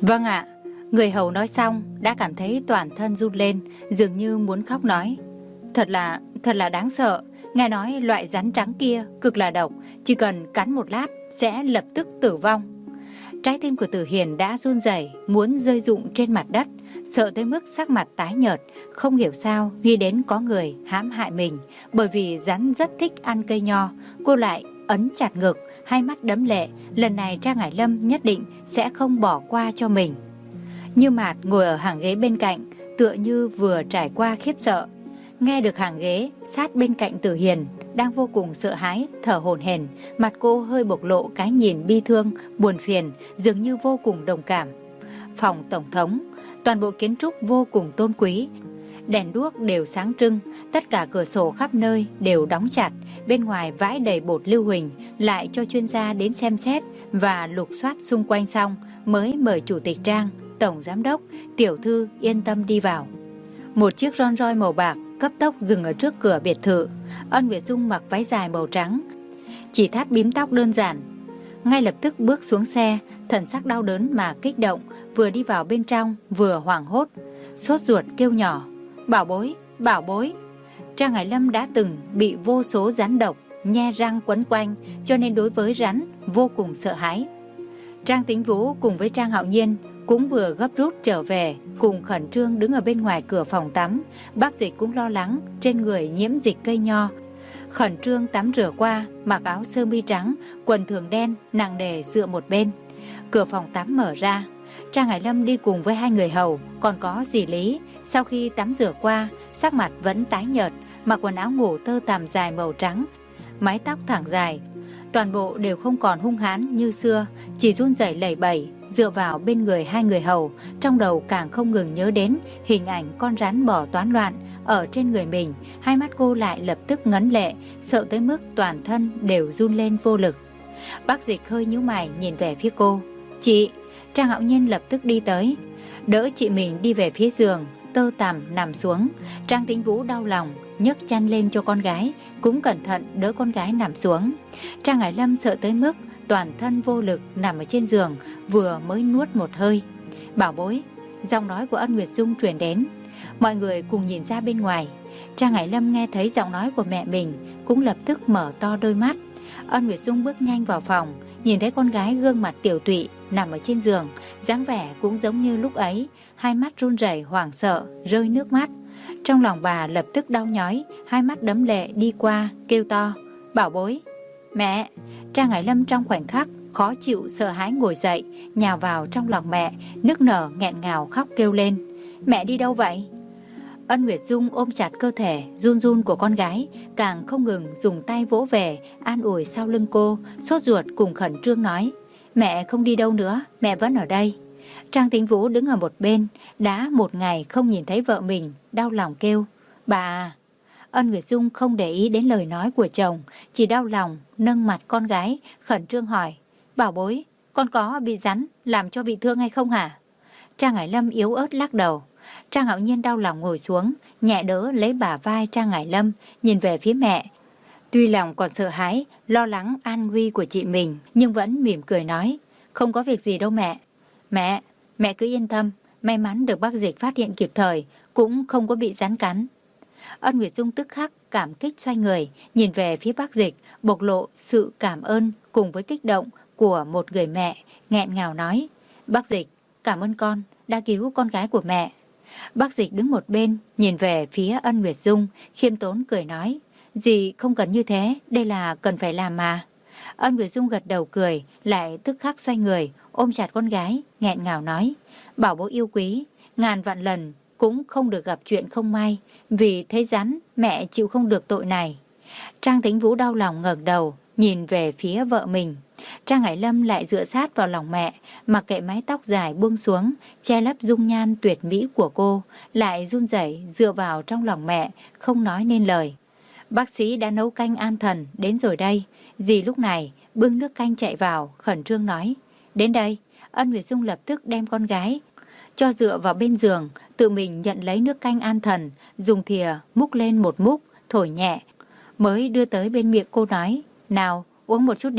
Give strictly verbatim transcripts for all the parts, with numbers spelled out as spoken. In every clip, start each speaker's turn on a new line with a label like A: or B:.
A: Vâng ạ. Người hầu nói xong đã cảm thấy toàn thân run lên, dường như muốn khóc nói. Thật là, thật là đáng sợ. Nghe nói loại rắn trắng kia cực là độc, chỉ cần cắn một lát sẽ lập tức tử vong. Trái tim của Tử Hiền đã run rẩy, muốn rơi rụng trên mặt đất, sợ tới mức sắc mặt tái nhợt, không hiểu sao nghĩ đến có người hãm hại mình. Bởi vì rắn rất thích ăn cây nho, cô lại ấn chặt ngực, hai mắt đẫm lệ. Lần này Trang Hải Lâm nhất định sẽ không bỏ qua cho mình. Như Mạt ngồi ở hàng ghế bên cạnh, tựa như vừa trải qua khiếp sợ. Nghe được hàng ghế sát bên cạnh Tử Hiền đang vô cùng sợ hãi, thở hổn hển, mặt cô hơi bộc lộ cái nhìn bi thương, buồn phiền, dường như vô cùng đồng cảm. Phòng tổng thống, toàn bộ kiến trúc vô cùng tôn quý, đèn đuốc đều sáng trưng, tất cả cửa sổ khắp nơi đều đóng chặt, bên ngoài vãi đầy bột lưu huỳnh, lại cho chuyên gia đến xem xét và lục soát xung quanh xong mới mời chủ tịch Trang, tổng giám đốc, tiểu thư yên tâm đi vào. Một chiếc Rolls Royce màu bạc cấp tốc dừng ở trước cửa biệt thự. Ân Nguyệt Dung mặc váy dài màu trắng, chỉ thắt bím tóc đơn giản, ngay lập tức bước xuống xe, thần sắc đau đớn mà kích động, vừa đi vào bên trong vừa hoảng hốt, sốt ruột kêu nhỏ: "Bảo bối, bảo bối!" Trang Hải Lâm đã từng bị vô số rắn độc nhe răng quấn quanh, cho nên đối với rắn vô cùng sợ hãi. Trang Tĩnh Vũ cùng với Trang Hạo Nhiên cũng vừa gấp rút trở về, cùng khẩn trương đứng ở bên ngoài cửa phòng tắm. Bác Dịch cũng lo lắng trên người nhiễm dịch cây nho, khẩn trương tắm rửa qua, mặc áo sơ mi trắng, quần thường đen nặng nề dựa một bên. Cửa phòng tắm mở ra, Trang Hải Lâm đi cùng với hai người hầu, còn có dì Lý. Sau khi tắm rửa qua, sắc mặt vẫn tái nhợt, mặc quần áo ngủ tơ tằm dài màu trắng, mái tóc thẳng dài, toàn bộ đều không còn hung hãn như xưa, chỉ run rẩy lẩy bẩy dựa vào bên người hai người hầu. Trong đầu càng không ngừng nhớ đến hình ảnh con rắn bỏ toán loạn ở trên người mình. Hai mắt cô lại lập tức ngấn lệ, sợ tới mức toàn thân đều run lên vô lực. Bác Dịch hơi nhíu mày nhìn về phía cô. "Chị!" Trang Hạo Nhiên lập tức đi tới, đỡ chị mình đi về phía giường, tơ tằm nằm xuống. Trang Tĩnh Vũ đau lòng nhấc chăn lên cho con gái, cũng cẩn thận đỡ con gái nằm xuống. Trang Hải Lâm sợ tới mức toàn thân vô lực nằm ở trên giường, vừa mới nuốt một hơi. "Bảo bối!" Giọng nói của Ân Nguyệt Dung truyền đến. Mọi người cùng nhìn ra bên ngoài. Trang Hải Lâm nghe thấy giọng nói của mẹ mình, cũng lập tức mở to đôi mắt. Ân Nguyệt Dung bước nhanh vào phòng, nhìn thấy con gái gương mặt tiểu tụy nằm ở trên giường, dáng vẻ cũng giống như lúc ấy, hai mắt run rẩy hoảng sợ, rơi nước mắt. Trong lòng bà lập tức đau nhói, hai mắt đẫm lệ đi qua kêu to: "Bảo bối!" "Mẹ!" Trang Hải Lâm trong khoảnh khắc khó chịu sợ hãi ngồi dậy, nhào vào trong lòng mẹ, nức nở nghẹn ngào khóc kêu lên: "Mẹ đi đâu vậy?" Ân Nguyệt Dung ôm chặt cơ thể run run của con gái, càng không ngừng dùng tay vỗ về an ủi sau lưng cô, sốt ruột cùng khẩn trương nói: "Mẹ không đi đâu nữa, mẹ vẫn ở đây." Trang Tĩnh Vũ đứng ở một bên, đã một ngày không nhìn thấy vợ mình, đau lòng kêu: "Bà!" Ân Nguyệt Dung không để ý đến lời nói của chồng, chỉ đau lòng nâng mặt con gái, khẩn trương hỏi: "Bảo bối, con có bị rắn làm cho bị thương hay không hả?" Trang Hải Lâm yếu ớt lắc đầu. Trang Hạo Nhiên đau lòng ngồi xuống, nhẹ đỡ lấy bả vai Trang Hải Lâm, nhìn về phía mẹ. Tuy lòng còn sợ hãi, lo lắng an nguy của chị mình, nhưng vẫn mỉm cười nói: "Không có việc gì đâu mẹ." "Mẹ, mẹ cứ yên tâm, may mắn được bác Dịch phát hiện kịp thời, cũng không có bị rắn cắn." Ân Nguyệt Dung tức khắc cảm kích xoay người, nhìn về phía bác Dịch, bộc lộ sự cảm ơn cùng với kích động của một người mẹ, nghẹn ngào nói: "Bác Dịch, cảm ơn con đã cứu con gái của mẹ." Bác Dịch đứng một bên, nhìn về phía Ân Nguyệt Dung, khiêm tốn cười nói: "Dì không cần như thế, đây là cần phải làm mà." Ân Nguyệt Dung gật đầu cười, lại tức khắc xoay người, ôm chặt con gái, nghẹn ngào nói: "Bảo bối yêu quý, ngàn vạn lần cũng không được gặp chuyện không may, vì thấy rắn mẹ chịu không được tội này." Trang Tĩnh Vũ đau lòng ngẩng đầu, nhìn về phía vợ mình. Trang Hải Lâm lại dựa sát vào lòng mẹ, mặc kệ mái tóc dài buông xuống, che lấp dung nhan tuyệt mỹ của cô, lại run rẩy dựa vào trong lòng mẹ, không nói nên lời. "Bác sĩ đã nấu canh an thần đến rồi đây." Dì lúc này bưng nước canh chạy vào, khẩn trương nói: "Đến đây." Ân Nguyệt Dung lập tức đem con gái cho dựa vào bên giường, tự mình nhận lấy nước canh an thần, dùng thìa múc lên một múc, thổi nhẹ, mới đưa tới bên miệng cô nói: "Nào, uống một chút đi."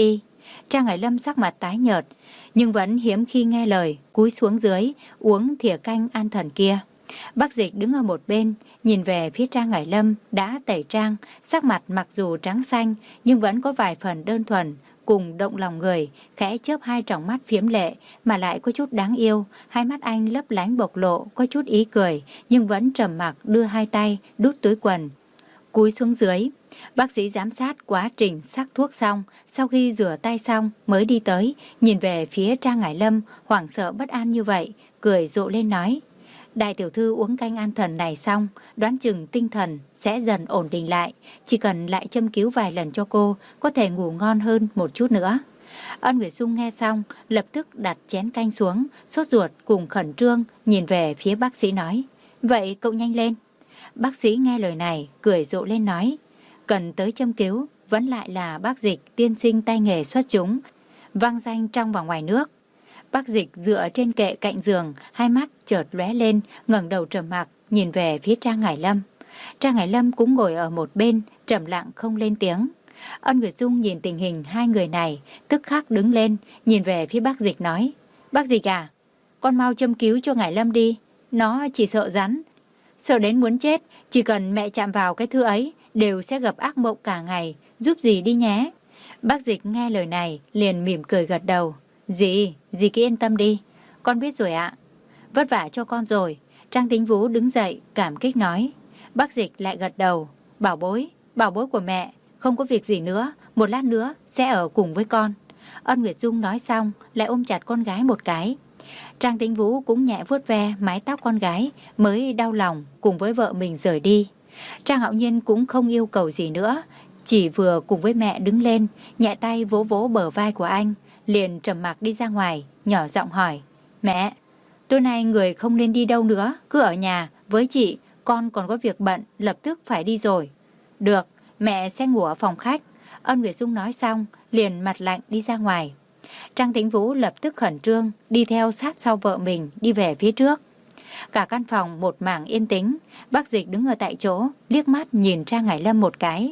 A: Trang Hải Lâm sắc mặt tái nhợt, nhưng vẫn hiếm khi nghe lời, cúi xuống dưới, uống thìa canh an thần kia. Bác Dịch đứng ở một bên, nhìn về phía Trang Hải Lâm đã tẩy trang, sắc mặt mặc dù trắng xanh nhưng vẫn có vài phần đơn thuần, cùng động lòng người, khẽ chớp hai tròng mắt phiếm lệ mà lại có chút đáng yêu, hai mắt anh lấp lánh bộc lộ, có chút ý cười, nhưng vẫn trầm mặc đưa hai tay đút túi quần, cúi xuống dưới. Bác sĩ giám sát quá trình sắc thuốc xong, sau khi rửa tay xong mới đi tới, nhìn về phía Trang Hải Lâm hoảng sợ bất an như vậy, cười rộ lên nói: Đại tiểu thư uống canh an thần này xong, đoán chừng tinh thần sẽ dần ổn định lại, chỉ cần lại châm cứu vài lần cho cô, có thể ngủ ngon hơn một chút nữa. Ân Nguyệt Dung nghe xong, lập tức đặt chén canh xuống, sốt ruột cùng khẩn trương, nhìn về phía bác sĩ nói: Vậy cậu nhanh lên. Bác sĩ nghe lời này, cười rộ lên nói: Cần tới châm cứu, vẫn lại là bác Dịch tiên sinh tay nghề xuất chúng, vang danh trong và ngoài nước. Bác Dịch dựa trên kệ cạnh giường, hai mắt chợt lóe lên, ngẩng đầu trầm mặc, nhìn về phía Trang Hải Lâm. Trang Hải Lâm cũng ngồi ở một bên, trầm lặng không lên tiếng. Ân Nguyệt Dung nhìn tình hình hai người này, tức khắc đứng lên, nhìn về phía bác Dịch nói: Bác Dịch à, con mau châm cứu cho Hải Lâm đi, nó chỉ sợ rắn, sợ đến muốn chết, chỉ cần mẹ chạm vào cái thứ ấy, đều sẽ gặp ác mộng cả ngày, giúp dì đi nhé. Bác Dịch nghe lời này, liền mỉm cười gật đầu: Dì, dì cứ yên tâm đi, con biết rồi ạ. Vất vả cho con rồi. Trang Tính Vũ đứng dậy, cảm kích nói. Bác Dịch lại gật đầu: Bảo bối, bảo bối của mẹ, không có việc gì nữa, một lát nữa sẽ ở cùng với con. Ân Nguyệt Dung nói xong, lại ôm chặt con gái một cái. Trang Tính Vũ cũng nhẹ vuốt ve mái tóc con gái, mới đau lòng cùng với vợ mình rời đi. Trang Hạo Nhiên cũng không yêu cầu gì nữa, chỉ vừa cùng với mẹ đứng lên, nhẹ tay vỗ vỗ bờ vai của anh, liền trầm mặc đi ra ngoài, nhỏ giọng hỏi: Mẹ, tối nay người không nên đi đâu nữa, cứ ở nhà với chị, con còn có việc bận, lập tức phải đi rồi. Được, mẹ sẽ ngủ ở phòng khách. Ân Nguyệt Dung nói xong, liền mặt lạnh đi ra ngoài. Trang Tĩnh Vũ lập tức khẩn trương, đi theo sát sau vợ mình, đi về phía trước. Cả căn phòng một mảng yên tĩnh, bác Dịch đứng ở tại chỗ, liếc mắt nhìn Trang Hải Lâm một cái.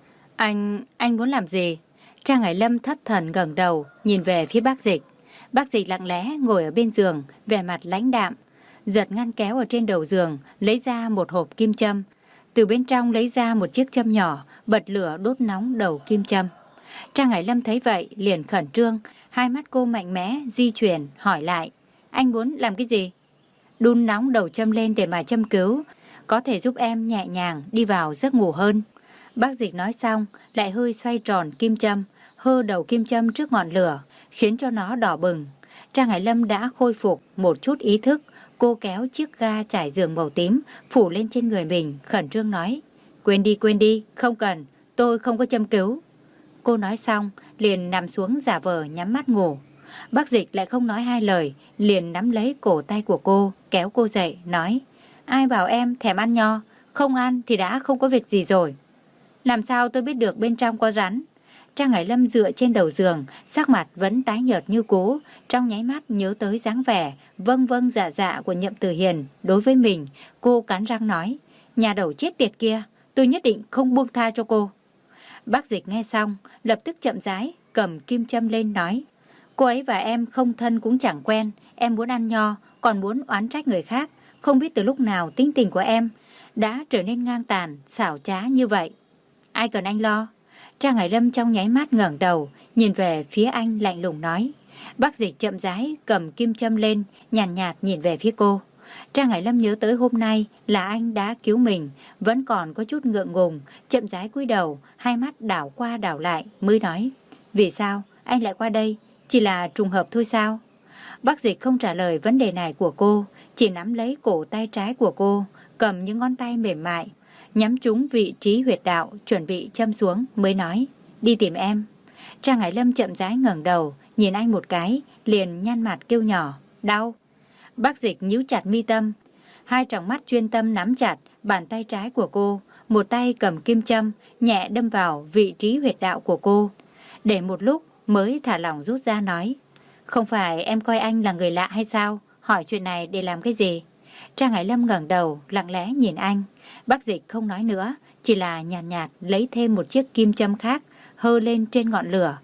A: Anh, anh muốn làm gì? Trang Hải Lâm thất thần ngẩng đầu, nhìn về phía bác Dịch. Bác Dịch lặng lẽ ngồi ở bên giường, vẻ mặt lãnh đạm, giật ngăn kéo ở trên đầu giường, lấy ra một hộp kim châm. Từ bên trong lấy ra một chiếc châm nhỏ, bật lửa đốt nóng đầu kim châm. Trang Hải Lâm thấy vậy, liền khẩn trương, hai mắt cô mạnh mẽ, di chuyển, hỏi lại. Anh muốn làm cái gì? Đun nóng đầu châm lên để mà châm cứu, có thể giúp em nhẹ nhàng đi vào giấc ngủ hơn. Bác Dịch nói xong, lại hơi xoay tròn kim châm, hơ đầu kim châm trước ngọn lửa, khiến cho nó đỏ bừng. Trang Hải Lâm đã khôi phục một chút ý thức, cô kéo chiếc ga trải giường màu tím, phủ lên trên người mình, khẩn trương nói. Quên đi, quên đi, không cần, tôi không có châm cứu. Cô nói xong, liền nằm xuống giả vờ nhắm mắt ngủ. Bác Dịch lại không nói hai lời, liền nắm lấy cổ tay của cô, kéo cô dậy, nói. Ai bảo em thèm ăn nho, không ăn thì đã không có việc gì rồi. Làm sao tôi biết được bên trong có rắn? Trang Hải Lâm dựa trên đầu giường, sắc mặt vẫn tái nhợt như cũ, trong nháy mắt nhớ tới dáng vẻ vâng vâng dạ dạ của Nhậm Tử Hiền đối với mình, cô cắn răng nói, nhà đầu chết tiệt kia, tôi nhất định không buông tha cho cô. Bác Dịch nghe xong, lập tức chậm rãi cầm kim châm lên nói, cô ấy và em không thân cũng chẳng quen, em muốn ăn nho, còn muốn oán trách người khác, không biết từ lúc nào tính tình của em đã trở nên ngang tàn, xảo trá như vậy. Ai cần anh lo? Trang Hải Lâm trong nháy mắt ngẩng đầu, nhìn về phía anh lạnh lùng nói. Bác Dịch chậm rãi cầm kim châm lên, nhàn nhạt, nhạt nhìn về phía cô. Trang Hải Lâm nhớ tới hôm nay là anh đã cứu mình, vẫn còn có chút ngượng ngùng, chậm rãi cúi đầu, hai mắt đảo qua đảo lại, mới nói. Vì sao anh lại qua đây? Chỉ là trùng hợp thôi sao? Bác Dịch không trả lời vấn đề này của cô, chỉ nắm lấy cổ tay trái của cô, cầm những ngón tay mềm mại, nhắm trúng vị trí huyệt đạo, chuẩn bị châm xuống, mới nói, đi tìm em. Trang Hải Lâm chậm rãi ngẩng đầu, nhìn anh một cái, liền nhăn mặt kêu nhỏ, đau. Bác Dịch nhíu chặt mi tâm, hai tròng mắt chuyên tâm nắm chặt bàn tay trái của cô, một tay cầm kim châm, nhẹ đâm vào vị trí huyệt đạo của cô. Để một lúc mới thả lỏng rút ra nói, không phải em coi anh là người lạ hay sao? Hỏi chuyện này để làm cái gì? Trang Hải Lâm ngẩng đầu, lặng lẽ nhìn anh. Bác Dịch không nói nữa, chỉ là nhàn nhạt, nhạt lấy thêm một chiếc kim châm khác, hơ lên trên ngọn lửa,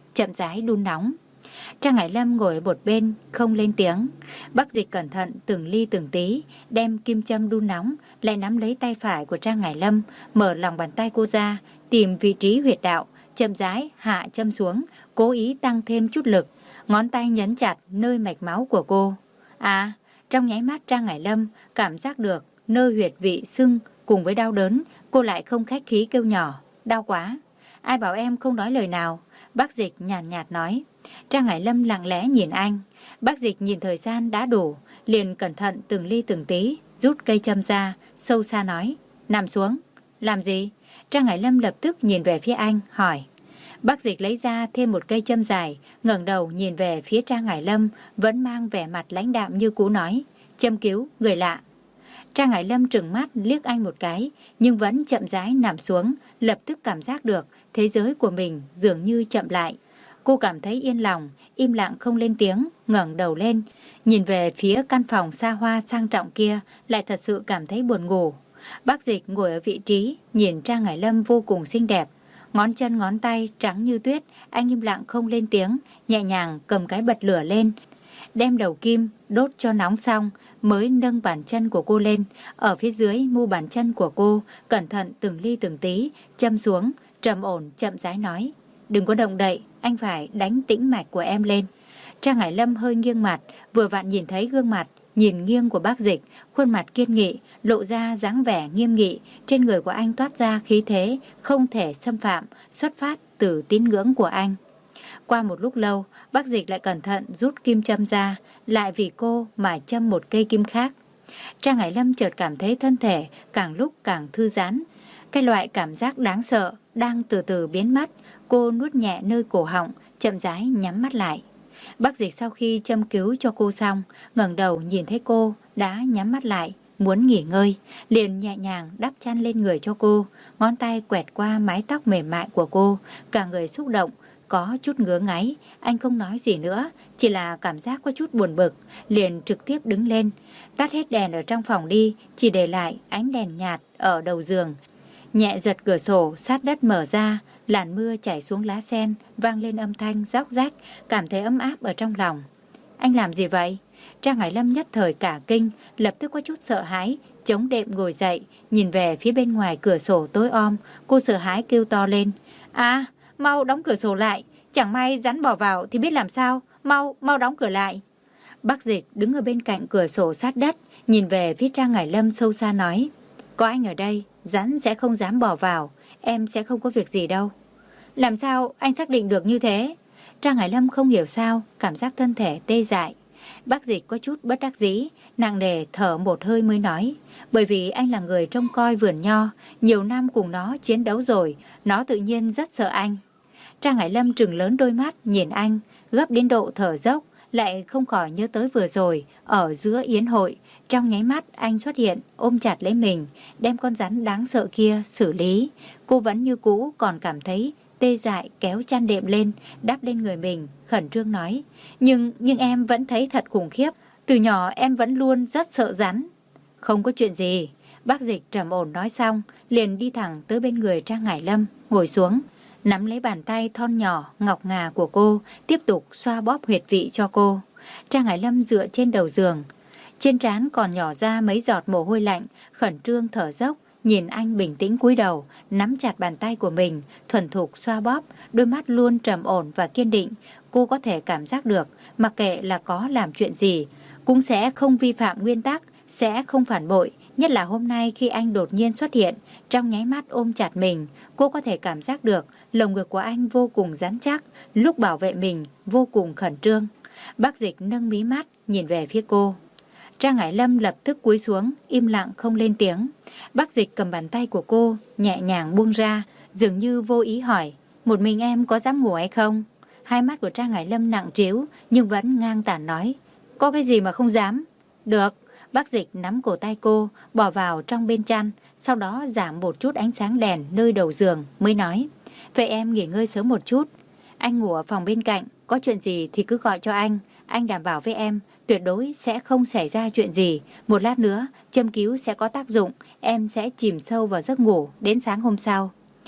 A: chậm rãi đun nóng. Trang Hải Lâm ngồi ở một bên không lên tiếng. Bắc Dịch cẩn thận từng ly từng tí đem kim châm đun nóng lại nắm lấy tay phải của Trang Hải Lâm, mở lòng bàn tay cô ra, tìm vị trí huyệt đạo, chậm rãi hạ châm xuống, cố ý tăng thêm chút lực, ngón tay nhấn chặt nơi mạch máu của cô. À, trong nháy mắt Trang Hải Lâm cảm giác được nơi huyệt vị sưng cùng với đau đớn, cô lại không khách khí kêu nhỏ, đau quá. Ai bảo em không nói lời nào? Bác Dịch nhàn nhạt, nhạt nói. Trang Hải Lâm lặng lẽ nhìn anh. Bác Dịch nhìn thời gian đã đủ, liền cẩn thận từng ly từng tí rút cây châm ra, sâu xa nói, nằm xuống. Làm gì? Trang Hải Lâm lập tức nhìn về phía anh, hỏi. Bác Dịch lấy ra thêm một cây châm dài, ngẩng đầu nhìn về phía Trang Hải Lâm, vẫn mang vẻ mặt lãnh đạm như cũ nói, châm cứu người lạ. Trang Hải Lâm trừng mắt liếc anh một cái, nhưng vẫn chậm rãi nằm xuống, lập tức cảm giác được thế giới của mình dường như chậm lại. Cô cảm thấy yên lòng, im lặng không lên tiếng, ngẩng đầu lên, nhìn về phía căn phòng xa hoa sang trọng kia, lại thật sự cảm thấy buồn ngủ. Bác Dịch ngồi ở vị trí, nhìn Trang Hải Lâm vô cùng xinh đẹp, ngón chân ngón tay trắng như tuyết, anh im lặng không lên tiếng, nhẹ nhàng cầm cái bật lửa lên, đem đầu kim đốt cho nóng xong, mới nâng bàn chân của cô lên, ở phía dưới mu bàn chân của cô, cẩn thận từng ly từng tí, châm xuống, trầm ổn chậm rãi nói, đừng có động đậy, anh phải đánh tĩnh mạch của em lên. Trang Hải Lâm hơi nghiêng mặt, vừa vặn nhìn thấy gương mặt nhìn nghiêng của bác Dịch, khuôn mặt kiên nghị, lộ ra dáng vẻ nghiêm nghị, trên người của anh toát ra khí thế không thể xâm phạm, xuất phát từ tín ngưỡng của anh. Qua một lúc lâu, bác Dịch lại cẩn thận rút kim châm ra, lại vì cô mà châm một cây kim khác. Trang Hải Lâm chợt cảm thấy thân thể càng lúc càng thư giãn. Cái loại cảm giác đáng sợ đang từ từ biến mất, cô nuốt nhẹ nơi cổ họng, chậm rãi nhắm mắt lại. Bác Dịch sau khi châm cứu cho cô xong, ngẩng đầu nhìn thấy cô đã nhắm mắt lại, muốn nghỉ ngơi, liền nhẹ nhàng đắp chăn lên người cho cô, ngón tay quẹt qua mái tóc mềm mại của cô, cả người xúc động, có chút ngứa ngáy. Anh không nói gì nữa, chỉ là cảm giác có chút buồn bực, liền trực tiếp đứng lên, tắt hết đèn ở trong phòng đi, chỉ để lại ánh đèn nhạt ở đầu giường. Nhẹ giật cửa sổ sát đất mở ra, làn mưa chảy xuống lá sen, vang lên âm thanh róc rách, cảm thấy ấm áp ở trong lòng. Anh làm gì vậy? Trang Hải Lâm nhất thời cả kinh, lập tức có chút sợ hãi, chống đệm ngồi dậy, nhìn về phía bên ngoài cửa sổ tối om, cô sợ hãi kêu to lên. À, mau đóng cửa sổ lại, chẳng may rắn bò vào thì biết làm sao, mau, mau đóng cửa lại. Bác Dịch đứng ở bên cạnh cửa sổ sát đất, nhìn về phía Trang Hải Lâm sâu xa nói, có anh ở đây, rắn sẽ không dám bò vào, em sẽ không có việc gì đâu. Làm sao anh xác định được như thế? Trang Hải Lâm không hiểu sao, cảm giác thân thể tê dại. Bác Dịch có chút bất đắc dĩ, nặng nề thở một hơi mới nói, bởi vì anh là người trông coi vườn nho, nhiều năm cùng nó chiến đấu rồi, nó tự nhiên rất sợ anh. Trang Hải Lâm trừng lớn đôi mắt nhìn anh, gấp đến độ thở dốc, lại không khỏi nhớ tới vừa rồi ở giữa yến hội, trong nháy mắt anh xuất hiện ôm chặt lấy mình, đem con rắn đáng sợ kia xử lý. Cô vẫn như cũ còn cảm thấy tê dại, kéo chăn đệm lên đắp lên người mình, khẩn trương nói, nhưng nhưng em vẫn thấy thật khủng khiếp, từ nhỏ em vẫn luôn rất sợ rắn. Không có chuyện gì. Bác Dịch trầm ổn nói xong, liền đi thẳng tới bên người Trang Hải Lâm, ngồi xuống, nắm lấy bàn tay thon nhỏ ngọc ngà của cô, tiếp tục xoa bóp huyệt vị cho cô. Trang Hải Lâm dựa trên đầu giường, trên trán còn nhỏ ra mấy giọt mồ hôi lạnh, khẩn trương thở dốc, nhìn anh bình tĩnh cúi đầu, nắm chặt bàn tay của mình, thuần thục xoa bóp, đôi mắt luôn trầm ổn và kiên định. Cô có thể cảm giác được, mặc kệ là có làm chuyện gì, cũng sẽ không vi phạm nguyên tắc, sẽ không phản bội. Nhất là hôm nay khi anh đột nhiên xuất hiện, trong nháy mắt ôm chặt mình, cô có thể cảm giác được lồng ngực của anh vô cùng rắn chắc, lúc bảo vệ mình vô cùng khẩn trương. Bác Dịch nâng mí mắt nhìn về phía cô. Trang Hải Lâm lập tức cúi xuống, im lặng không lên tiếng. Bác Dịch cầm bàn tay của cô, nhẹ nhàng buông ra, dường như vô ý hỏi, một mình em có dám ngủ hay không? Hai mắt của Trang Hải Lâm nặng trĩu, nhưng vẫn ngang tàn nói, có cái gì mà không dám? Được. Bác Dịch nắm cổ tay cô, bỏ vào trong bên chăn, sau đó giảm một chút ánh sáng đèn nơi đầu giường, mới nói, vậy em nghỉ ngơi sớm một chút. Anh ngủ ở phòng bên cạnh, có chuyện gì thì cứ gọi cho anh, anh đảm bảo với em, tuyệt đối sẽ không xảy ra chuyện gì. Một lát nữa, châm cứu sẽ có tác dụng, em sẽ chìm sâu vào giấc ngủ đến sáng hôm sau.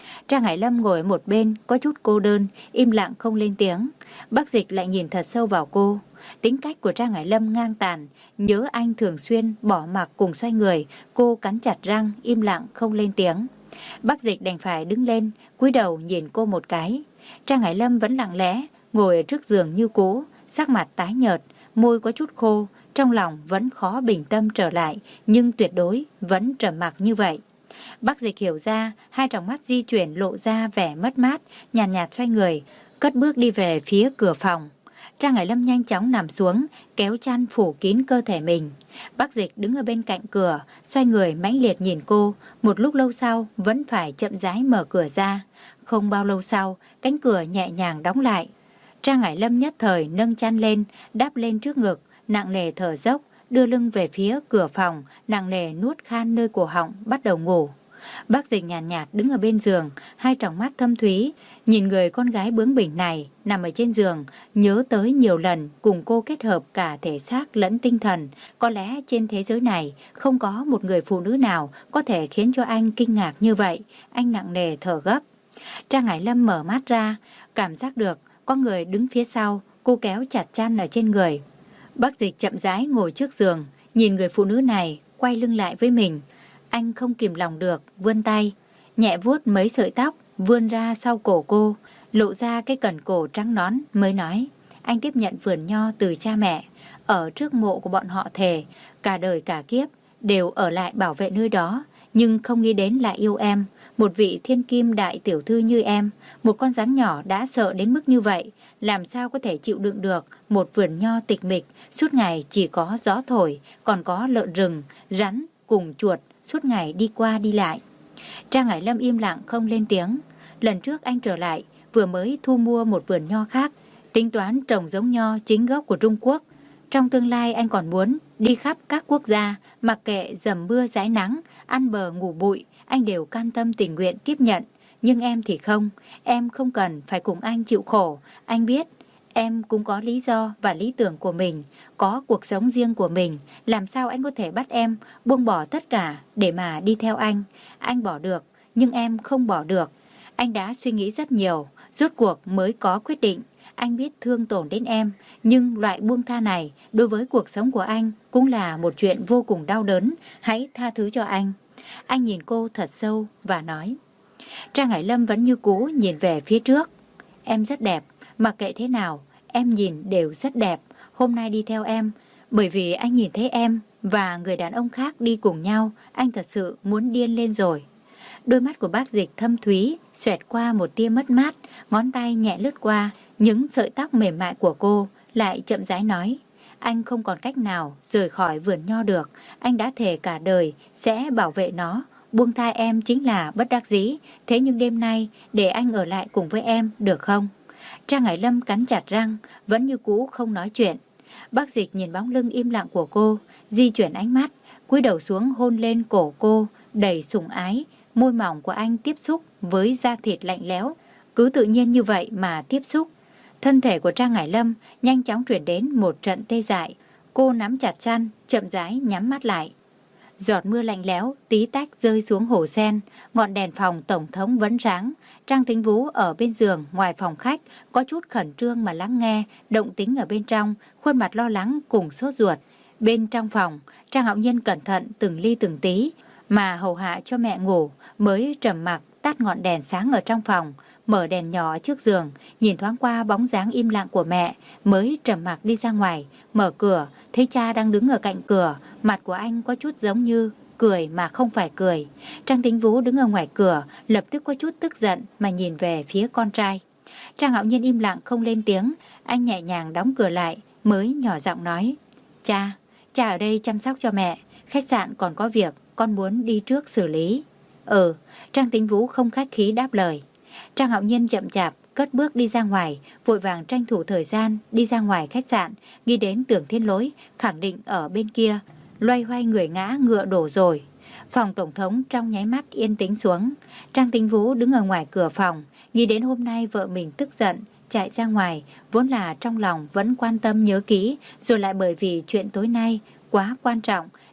A: Trang Hải Lâm ngồi ở một bên, có chút cô đơn, im lặng không lên tiếng. Bác Dịch lại nhìn thật sâu vào cô. Tính cách của Trang Hải Lâm ngang tàn, nhớ anh thường xuyên bỏ mặc cùng xoay người, cô cắn chặt răng, im lặng không lên tiếng. Bác Dịch đành phải đứng lên, cúi đầu nhìn cô một cái. Trang Hải Lâm vẫn lặng lẽ, ngồi ở trước giường như cũ, sắc mặt tái nhợt, môi có chút khô, trong lòng vẫn khó bình tâm trở lại, nhưng tuyệt đối vẫn trầm mặc như vậy. Bác Dịch hiểu ra, hai tròng mắt di chuyển lộ ra vẻ mất mát, nhàn nhạt, nhạt xoay người, cất bước đi về phía cửa phòng. Trang Hải Lâm nhanh chóng nằm xuống, kéo chăn phủ kín cơ thể mình. Bác Dịch đứng ở bên cạnh cửa, xoay người mãnh liệt nhìn cô, một lúc lâu sau vẫn phải chậm rãi mở cửa ra. Không bao lâu sau, cánh cửa nhẹ nhàng đóng lại. Trang Hải Lâm nhất thời nâng chăn lên, đắp lên trước ngực, nặng nề thở dốc, đưa lưng về phía cửa phòng, nặng nề nuốt khan nơi cổ họng, bắt đầu ngủ. Bác Dịch nhàn nhạt, nhạt đứng ở bên giường, hai tròng mắt thâm thúy, nhìn người con gái bướng bỉnh này nằm ở trên giường, nhớ tới nhiều lần cùng cô kết hợp cả thể xác lẫn tinh thần. Có lẽ trên thế giới này không có một người phụ nữ nào có thể khiến cho anh kinh ngạc như vậy. Anh nặng nề thở gấp. Trang Hải Lâm mở mắt ra, cảm giác được có người đứng phía sau, cô kéo chặt chăn ở trên người. Bác Dịch chậm rãi ngồi trước giường, nhìn người phụ nữ này quay lưng lại với mình. Anh không kìm lòng được, vươn tay, nhẹ vuốt mấy sợi tóc, vươn ra sau cổ cô, lộ ra cái cẩn cổ trắng nõn mới nói. Anh tiếp nhận vườn nho từ cha mẹ, ở trước mộ của bọn họ thề, cả đời cả kiếp, đều ở lại bảo vệ nơi đó, nhưng không nghĩ đến lại yêu em, một vị thiên kim đại tiểu thư như em, một con rắn nhỏ đã sợ đến mức như vậy, làm sao có thể chịu đựng được một vườn nho tịch mịch, suốt ngày chỉ có gió thổi, còn có lợn rừng, rắn cùng chuột, suốt ngày đi qua đi lại. Trang Hải Lâm im lặng không lên tiếng. Lần trước anh trở lại, vừa mới thu mua một vườn nho khác, tính toán trồng giống nho chính gốc của Trung Quốc. Trong tương lai anh còn muốn đi khắp các quốc gia, mặc kệ dầm mưa dãi nắng, ăn bờ ngủ bụi, anh đều can tâm tình nguyện tiếp nhận. Nhưng em thì không, em không cần phải cùng anh chịu khổ. Anh biết, em cũng có lý do và lý tưởng của mình, có cuộc sống riêng của mình. Làm sao anh có thể bắt em buông bỏ tất cả để mà đi theo anh? Anh bỏ được, nhưng em không bỏ được. Anh đã suy nghĩ rất nhiều, rốt cuộc mới có quyết định. Anh biết thương tổn đến em, nhưng loại buông tha này đối với cuộc sống của anh cũng là một chuyện vô cùng đau đớn. Hãy tha thứ cho anh. Anh nhìn cô thật sâu và nói. Trang Hải Lâm vẫn như cũ nhìn về phía trước. Em rất đẹp, mặc kệ thế nào, em nhìn đều rất đẹp. Hôm nay đi theo em, bởi vì anh nhìn thấy em và người đàn ông khác đi cùng nhau, anh thật sự muốn điên lên rồi. Đôi mắt của bác Dịch thâm thúy, xoẹt qua một tia mất mát, ngón tay nhẹ lướt qua những sợi tóc mềm mại của cô, lại chậm rãi nói. Anh không còn cách nào rời khỏi vườn nho được, anh đã thề cả đời sẽ bảo vệ nó. Buông tha em chính là bất đắc dĩ, thế nhưng đêm nay để anh ở lại cùng với em được không? Trang Hải Lâm cắn chặt răng, vẫn như cũ không nói chuyện. Bác Dịch nhìn bóng lưng im lặng của cô, di chuyển ánh mắt, cúi đầu xuống hôn lên cổ cô, đầy sủng ái. Môi mỏng của anh tiếp xúc với da thịt lạnh lẽo, cứ tự nhiên như vậy mà tiếp xúc. Thân thể của Trang Hải Lâm nhanh chóng chuyển đến một trận tê dại. Cô nắm chặt chăn, chậm rãi nhắm mắt lại. Giọt mưa lạnh lẽo tí tách rơi xuống hồ sen, ngọn đèn phòng tổng thống vẫn sáng. Trang Thính Vũ ở bên giường ngoài phòng khách có chút khẩn trương mà lắng nghe động tĩnh ở bên trong, khuôn mặt lo lắng cùng sốt ruột. Bên trong phòng, Trang Hạo Nhiên cẩn thận từng ly từng tí mà hầu hạ cho mẹ ngủ, mới trầm mặc tắt ngọn đèn sáng ở trong phòng, mở đèn nhỏ trước giường, nhìn thoáng qua bóng dáng im lặng của mẹ, mới trầm mặc đi ra ngoài, mở cửa, thấy cha đang đứng ở cạnh cửa, mặt của anh có chút giống như cười mà không phải cười. Trang Thính Vũ đứng ở ngoài cửa, lập tức có chút tức giận mà nhìn về phía con trai. Trang Hạo Nhiên im lặng không lên tiếng, anh nhẹ nhàng đóng cửa lại, mới nhỏ giọng nói, cha, cha ở đây chăm sóc cho mẹ, khách sạn còn có việc, con muốn đi trước xử lý. Ừ, Trang Thính Vũ không khách khí đáp lời. Trang Hạo Nhiên chậm chạp cất bước đi ra ngoài, vội vàng tranh thủ thời gian đi ra ngoài khách sạn, nghĩ đến Tưởng Thiên Lỗi khẳng định ở bên kia, loay hoay người ngã ngựa đổ rồi. Phòng tổng thống trong nháy mắt yên tĩnh xuống. Trang Thính Vũ đứng ở ngoài cửa phòng, nghĩ đến hôm nay vợ mình tức giận chạy ra ngoài, vốn là trong lòng vẫn quan tâm nhớ kỹ, rồi lại bởi vì chuyện tối nay quá quan trọng,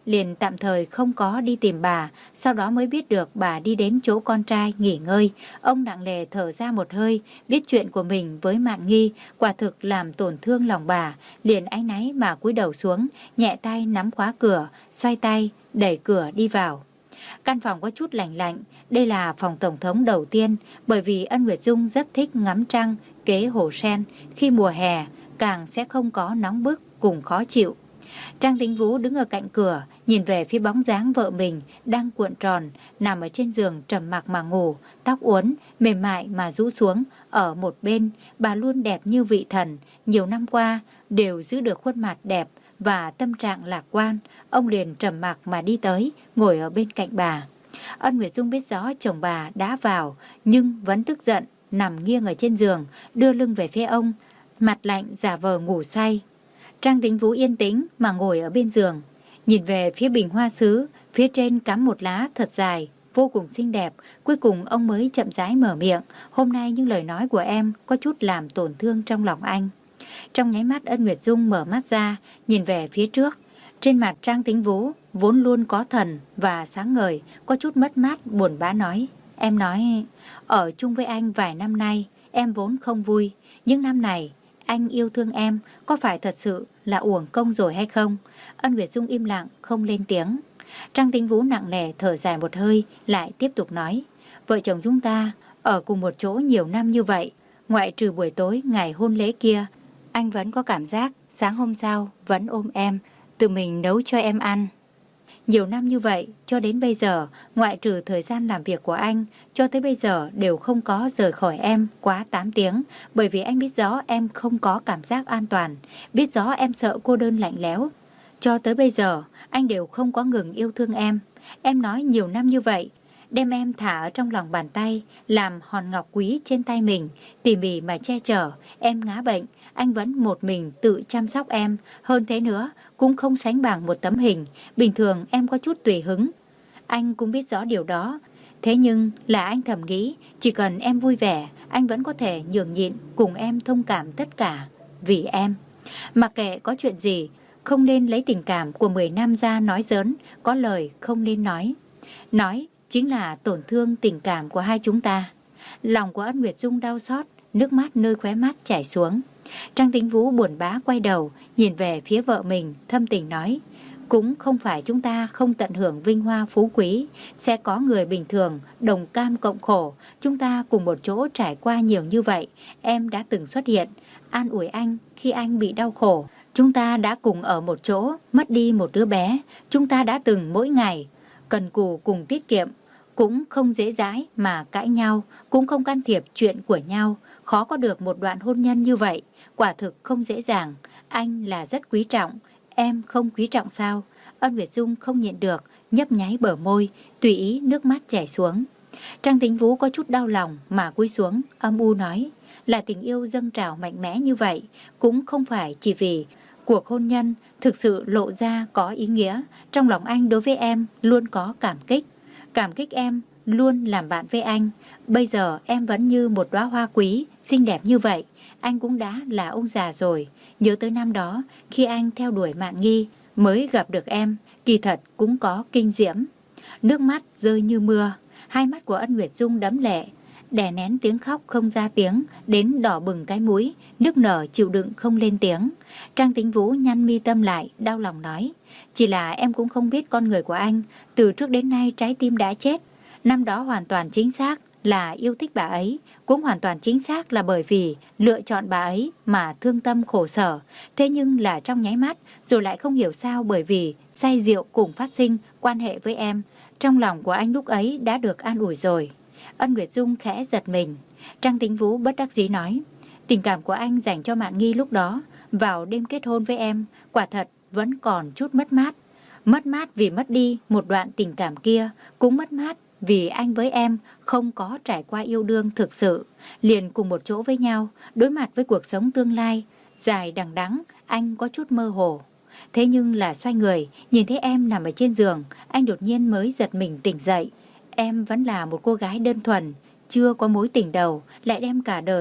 A: liền tạm thời không có đi tìm bà, sau đó mới biết được bà đi đến chỗ con trai nghỉ ngơi. Ông nặng nề thở ra một hơi, biết chuyện của mình với Mạn Nghi quả thực làm tổn thương lòng bà, liền áy náy mà cúi đầu xuống, nhẹ tay nắm khóa cửa, xoay tay đẩy cửa đi vào. Căn phòng có chút lạnh lạnh, đây là phòng tổng thống đầu tiên, bởi vì Ân Nguyệt Dung rất thích ngắm trăng, kế hồ sen, khi mùa hè càng sẽ không có nóng bức cùng khó chịu. Trang Tĩnh Vũ đứng ở cạnh cửa, nhìn về phía bóng dáng vợ mình đang cuộn tròn, nằm ở trên giường trầm mặc mà ngủ, tóc uốn, mềm mại mà rũ xuống, ở một bên, bà luôn đẹp như vị thần, nhiều năm qua đều giữ được khuôn mặt đẹp và tâm trạng lạc quan. Ông liền trầm mặc mà đi tới, ngồi ở bên cạnh bà. Ân Nguyệt Dung biết rõ chồng bà đã vào, nhưng vẫn tức giận, nằm nghiêng ở trên giường, đưa lưng về phía ông, mặt lạnh giả vờ ngủ say. Trang Tĩnh Vũ yên tĩnh mà ngồi ở bên giường, nhìn về phía bình hoa sứ, phía trên cắm một lá thật dài, vô cùng xinh đẹp. Cuối cùng ông mới chậm rãi mở miệng, hôm nay những lời nói của em có chút làm tổn thương trong lòng anh. Trong nháy mắt Ân Nguyệt Dung mở mắt ra, nhìn về phía trước. Trên mặt Trang Tĩnh Vũ vốn luôn có thần và sáng ngời, có chút mất mát buồn bã nói, em nói, ở chung với anh vài năm nay, em vốn không vui, những năm này anh yêu thương em, có phải thật sự là uổng công rồi hay không? Ân Nguyệt Dung im lặng, không lên tiếng. Trang Tĩnh Vũ nặng nề thở dài một hơi, lại tiếp tục nói, vợ chồng chúng ta ở cùng một chỗ nhiều năm như vậy, ngoại trừ buổi tối ngày hôn lễ kia, anh vẫn có cảm giác sáng hôm sau vẫn ôm em, tự mình nấu cho em ăn. Nhiều năm như vậy, cho đến bây giờ, ngoại trừ thời gian làm việc của anh, cho tới bây giờ đều không có rời khỏi em quá tám tiếng, bởi vì anh biết rõ em không có cảm giác an toàn, biết rõ em sợ cô đơn lạnh lẽo. Cho tới bây giờ, anh đều không có ngừng yêu thương em. Em nói nhiều năm như vậy, đem em thả ở trong lòng bàn tay, làm hòn ngọc quý trên tay mình, tỉ mỉ mà che chở, em ngã bệnh, anh vẫn một mình tự chăm sóc em, hơn thế nữa, cũng không sánh bằng một tấm hình, bình thường em có chút tùy hứng. Anh cũng biết rõ điều đó, thế nhưng là anh thầm nghĩ, chỉ cần em vui vẻ, anh vẫn có thể nhường nhịn cùng em thông cảm tất cả, vì em. Mặc kệ có chuyện gì, không nên lấy tình cảm của mười năm ra nói giỡn, có lời không nên nói. Nói chính là tổn thương tình cảm của hai chúng ta. Lòng của Ân Nguyệt Dung đau xót, nước mắt nơi khóe mắt chảy xuống. Trang Tĩnh Vũ buồn bã quay đầu, nhìn về phía vợ mình, thâm tình nói, cũng không phải chúng ta không tận hưởng vinh hoa phú quý, sẽ có người bình thường, đồng cam cộng khổ, chúng ta cùng một chỗ trải qua nhiều như vậy, em đã từng xuất hiện, an ủi anh khi anh bị đau khổ, chúng ta đã cùng ở một chỗ, mất đi một đứa bé, chúng ta đã từng mỗi ngày, cần cù cùng tiết kiệm, cũng không dễ dãi mà cãi nhau, cũng không can thiệp chuyện của nhau, khó có được một đoạn hôn nhân như vậy, quả thực không dễ dàng. Anh là rất quý trọng, em không quý trọng sao? Ân Nguyệt Dung không nhịn được, nhấp nháy bờ môi, tùy ý nước mắt chảy xuống. Trang Tĩnh Vũ có chút đau lòng mà cúi xuống, âm u nói, là tình yêu dâng trào mạnh mẽ như vậy, cũng không phải chỉ vì cuộc hôn nhân thực sự lộ ra có ý nghĩa. Trong lòng anh đối với em luôn có cảm kích, cảm kích em luôn làm bạn với anh. Bây giờ em vẫn như một đóa hoa quý, xinh đẹp như vậy. Anh cũng đã là ông già rồi. Nhớ tới năm đó, khi anh theo đuổi Mạn Nghi mới gặp được em, kỳ thật cũng có kinh diễm. Nước mắt rơi như mưa, hai mắt của Ân Nguyệt Dung đẫm lệ, đè nén tiếng khóc không ra tiếng, đến đỏ bừng cái mũi, nức nở chịu đựng không lên tiếng. Trang Tĩnh Vũ nhăn mi tâm lại, đau lòng nói, chỉ là em cũng không biết con người của anh, từ trước đến nay trái tim đã chết. Năm đó hoàn toàn chính xác là yêu thích bà ấy, cũng hoàn toàn chính xác là bởi vì lựa chọn bà ấy mà thương tâm khổ sở. Thế nhưng là trong nháy mắt, rồi lại không hiểu sao bởi vì say rượu cùng phát sinh quan hệ với em. Trong lòng của anh lúc ấy đã được an ủi rồi. Ân Nguyệt Dung khẽ giật mình. Trang Tĩnh Vũ bất đắc dĩ nói, tình cảm của anh dành cho Mạn Nghi lúc đó, vào đêm kết hôn với em, quả thật vẫn còn chút mất mát. Mất mát vì mất đi một đoạn tình cảm kia, cũng mất mát vì anh với em không có trải qua yêu đương thực sự, liền cùng một chỗ với nhau, đối mặt với cuộc sống tương lai dài đằng đẵng, anh có chút mơ hồ. Thế nhưng là xoay người, nhìn thấy em nằm ở trên giường, anh đột nhiên mới giật mình tỉnh dậy. Em vẫn là một cô gái đơn thuần, chưa có mối tình đầu, lại đem cả đời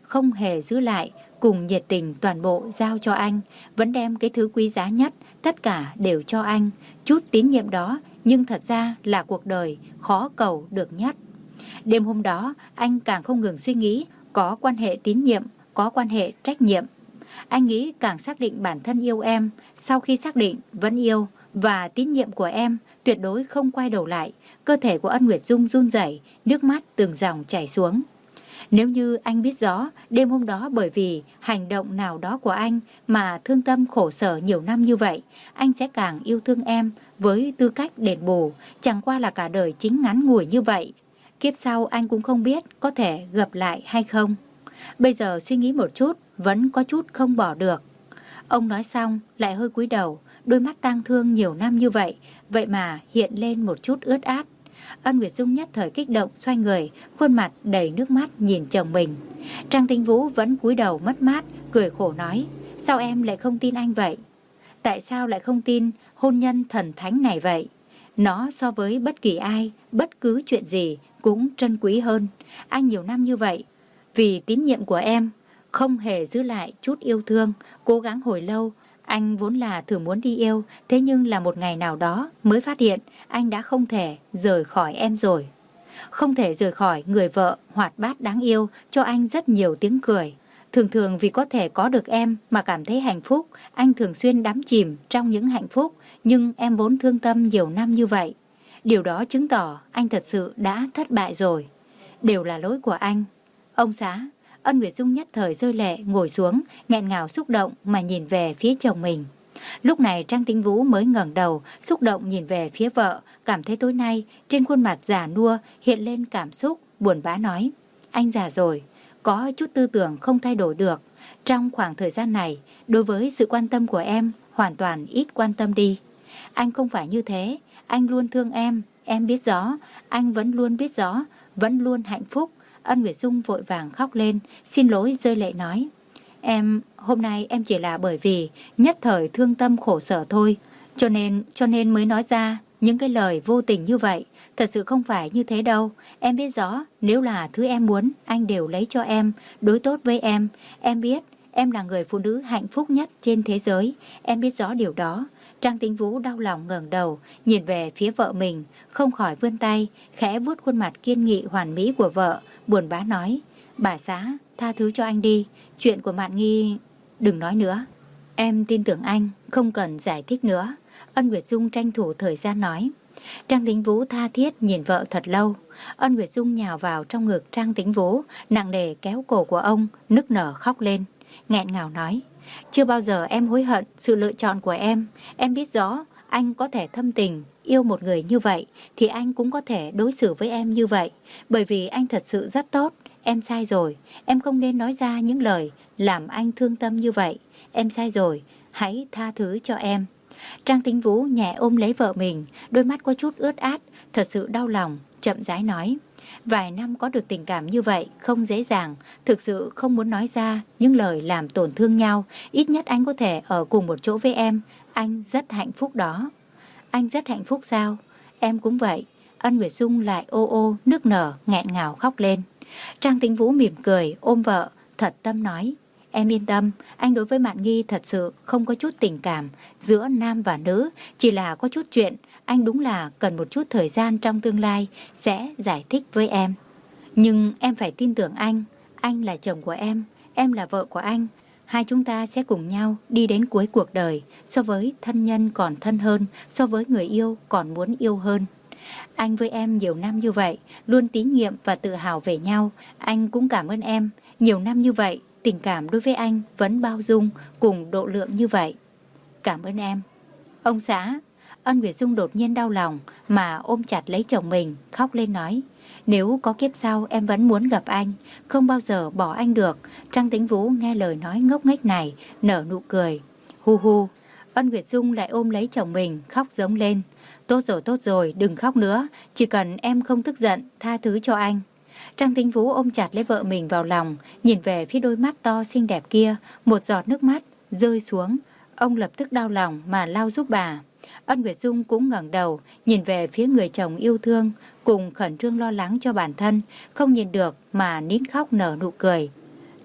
A: không hề giữ lại, cùng nhiệt tình toàn bộ giao cho anh, vẫn đem cái thứ quý giá nhất, tất cả đều cho anh. Chút tín nhiệm đó nhưng thật ra là cuộc đời khó cầu được nhất. Đêm hôm đó, anh càng không ngừng suy nghĩ, có quan hệ tín nhiệm, có quan hệ trách nhiệm. Anh nghĩ càng xác định bản thân yêu em, sau khi xác định vẫn yêu và tín nhiệm của em tuyệt đối không quay đầu lại. Cơ thể của Ân Nguyệt Dung run rẩy, nước mắt từng dòng chảy xuống. Nếu như anh biết rõ đêm hôm đó bởi vì hành động nào đó của anh mà thương tâm khổ sở nhiều năm như vậy, anh sẽ càng yêu thương em với tư cách đền bù, chẳng qua là cả đời chính ngắn ngủi như vậy. Kiếp sau anh cũng không biết có thể gặp lại hay không. Bây giờ suy nghĩ một chút, vẫn có chút không bỏ được. Ông nói xong lại hơi cúi đầu, đôi mắt tang thương nhiều năm như vậy, vậy mà hiện lên một chút ướt át. Ân Nguyệt Dung nhất thời kích động xoay người, khuôn mặt đầy nước mắt nhìn chồng mình. Trang Tĩnh Vũ vẫn cúi đầu mất mát, cười khổ nói, sao em lại không tin anh vậy? Tại sao lại không tin hôn nhân thần thánh này vậy? Nó so với bất kỳ ai, bất cứ chuyện gì cũng trân quý hơn. Anh nhiều năm như vậy, vì tín nhiệm của em, không hề giữ lại chút yêu thương, cố gắng hồi lâu. Anh vốn là thử muốn đi yêu, thế nhưng là một ngày nào đó mới phát hiện anh đã không thể rời khỏi em rồi. Không thể rời khỏi người vợ hoạt bát đáng yêu, cho anh rất nhiều tiếng cười. Thường thường vì có thể có được em mà cảm thấy hạnh phúc, anh thường xuyên đắm chìm trong những hạnh phúc, nhưng em vốn thương tâm nhiều năm như vậy. Điều đó chứng tỏ anh thật sự đã thất bại rồi. Đều là lỗi của anh. Ông xã. Ân Nguyệt Dung nhất thời rơi lệ, ngồi xuống, nghẹn ngào xúc động mà nhìn về phía chồng mình. Lúc này Trang Tĩnh Vũ mới ngẩng đầu, xúc động nhìn về phía vợ, cảm thấy tối nay trên khuôn mặt già nua hiện lên cảm xúc, buồn bã nói. Anh già rồi, có chút tư tưởng không thay đổi được. Trong khoảng thời gian này, đối với sự quan tâm của em, hoàn toàn ít quan tâm đi. Anh không phải như thế, anh luôn thương em, em biết rõ, anh vẫn luôn biết rõ, vẫn luôn hạnh phúc. Ân Nguyệt Dung vội vàng khóc lên, xin lỗi rơi lệ nói. Em, hôm nay em chỉ là bởi vì nhất thời thương tâm khổ sở thôi, cho nên, cho nên mới nói ra những cái lời vô tình như vậy. Thật sự không phải như thế đâu. Em biết rõ, nếu là thứ em muốn, anh đều lấy cho em, đối tốt với em. Em biết, em là người phụ nữ hạnh phúc nhất trên thế giới. Em biết rõ điều đó. Trang Tĩnh Vũ đau lòng ngẩng đầu, nhìn về phía vợ mình, không khỏi vươn tay, khẽ vuốt khuôn mặt kiên nghị hoàn mỹ của vợ, buồn bã nói, bà xã, tha thứ cho anh đi, chuyện của Mạn Nghi, đừng nói nữa. Em tin tưởng anh, không cần giải thích nữa. Ân Nguyệt Dung tranh thủ thời gian nói. Trang Tĩnh Vũ tha thiết nhìn vợ thật lâu. Ân Nguyệt Dung nhào vào trong ngực Trang Tĩnh Vũ, nặng nề kéo cổ của ông, nức nở khóc lên, nghẹn ngào nói. Chưa bao giờ em hối hận sự lựa chọn của em. Em biết rõ anh có thể thâm tình yêu một người như vậy, thì anh cũng có thể đối xử với em như vậy. Bởi vì anh thật sự rất tốt. Em sai rồi. Em không nên nói ra những lời làm anh thương tâm như vậy. Em sai rồi. Hãy tha thứ cho em. Trang Tĩnh Vũ nhẹ ôm lấy vợ mình, đôi mắt có chút ướt át, thật sự đau lòng, chậm rãi nói. Vài năm có được tình cảm như vậy không dễ dàng, thực sự không muốn nói ra những lời làm tổn thương nhau. Ít nhất anh có thể ở cùng một chỗ với em. Anh rất hạnh phúc đó. Anh rất hạnh phúc sao? Em cũng vậy. Ân Nguyệt Dung lại ô ô nức nở nghẹn ngào khóc lên. Trang Tĩnh Vũ mỉm cười ôm vợ, thật tâm nói. Em yên tâm, anh đối với Mạn Nghi thật sự không có chút tình cảm giữa nam và nữ, chỉ là có chút chuyện anh đúng là cần một chút thời gian trong tương lai sẽ giải thích với em. Nhưng em phải tin tưởng anh, anh là chồng của em, em là vợ của anh. Hai chúng ta sẽ cùng nhau đi đến cuối cuộc đời, so với thân nhân còn thân hơn, so với người yêu còn muốn yêu hơn. Anh với em nhiều năm như vậy, luôn tín nhiệm và tự hào về nhau. Anh cũng cảm ơn em, nhiều năm như vậy, tình cảm đối với anh vẫn bao dung, cùng độ lượng như vậy. Cảm ơn em. Ông xã. Ân Nguyệt Dung đột nhiên đau lòng mà ôm chặt lấy chồng mình, khóc lên nói. Nếu có kiếp sau em vẫn muốn gặp anh, không bao giờ bỏ anh được. Trang Tĩnh Vũ nghe lời nói ngốc nghếch này, nở nụ cười. Hu hu. Ân Nguyệt Dung lại ôm lấy chồng mình, khóc giống lên. Tốt rồi, tốt rồi, đừng khóc nữa. Chỉ cần em không tức giận, tha thứ cho anh. Trang Tĩnh Vũ ôm chặt lấy vợ mình vào lòng, nhìn về phía đôi mắt to xinh đẹp kia, một giọt nước mắt rơi xuống. Ông lập tức đau lòng mà lau giúp bà. Ân Nguyệt Dung cũng ngẩng đầu, nhìn về phía người chồng yêu thương, cùng khẩn trương lo lắng cho bản thân, không nhìn được mà nín khóc nở nụ cười.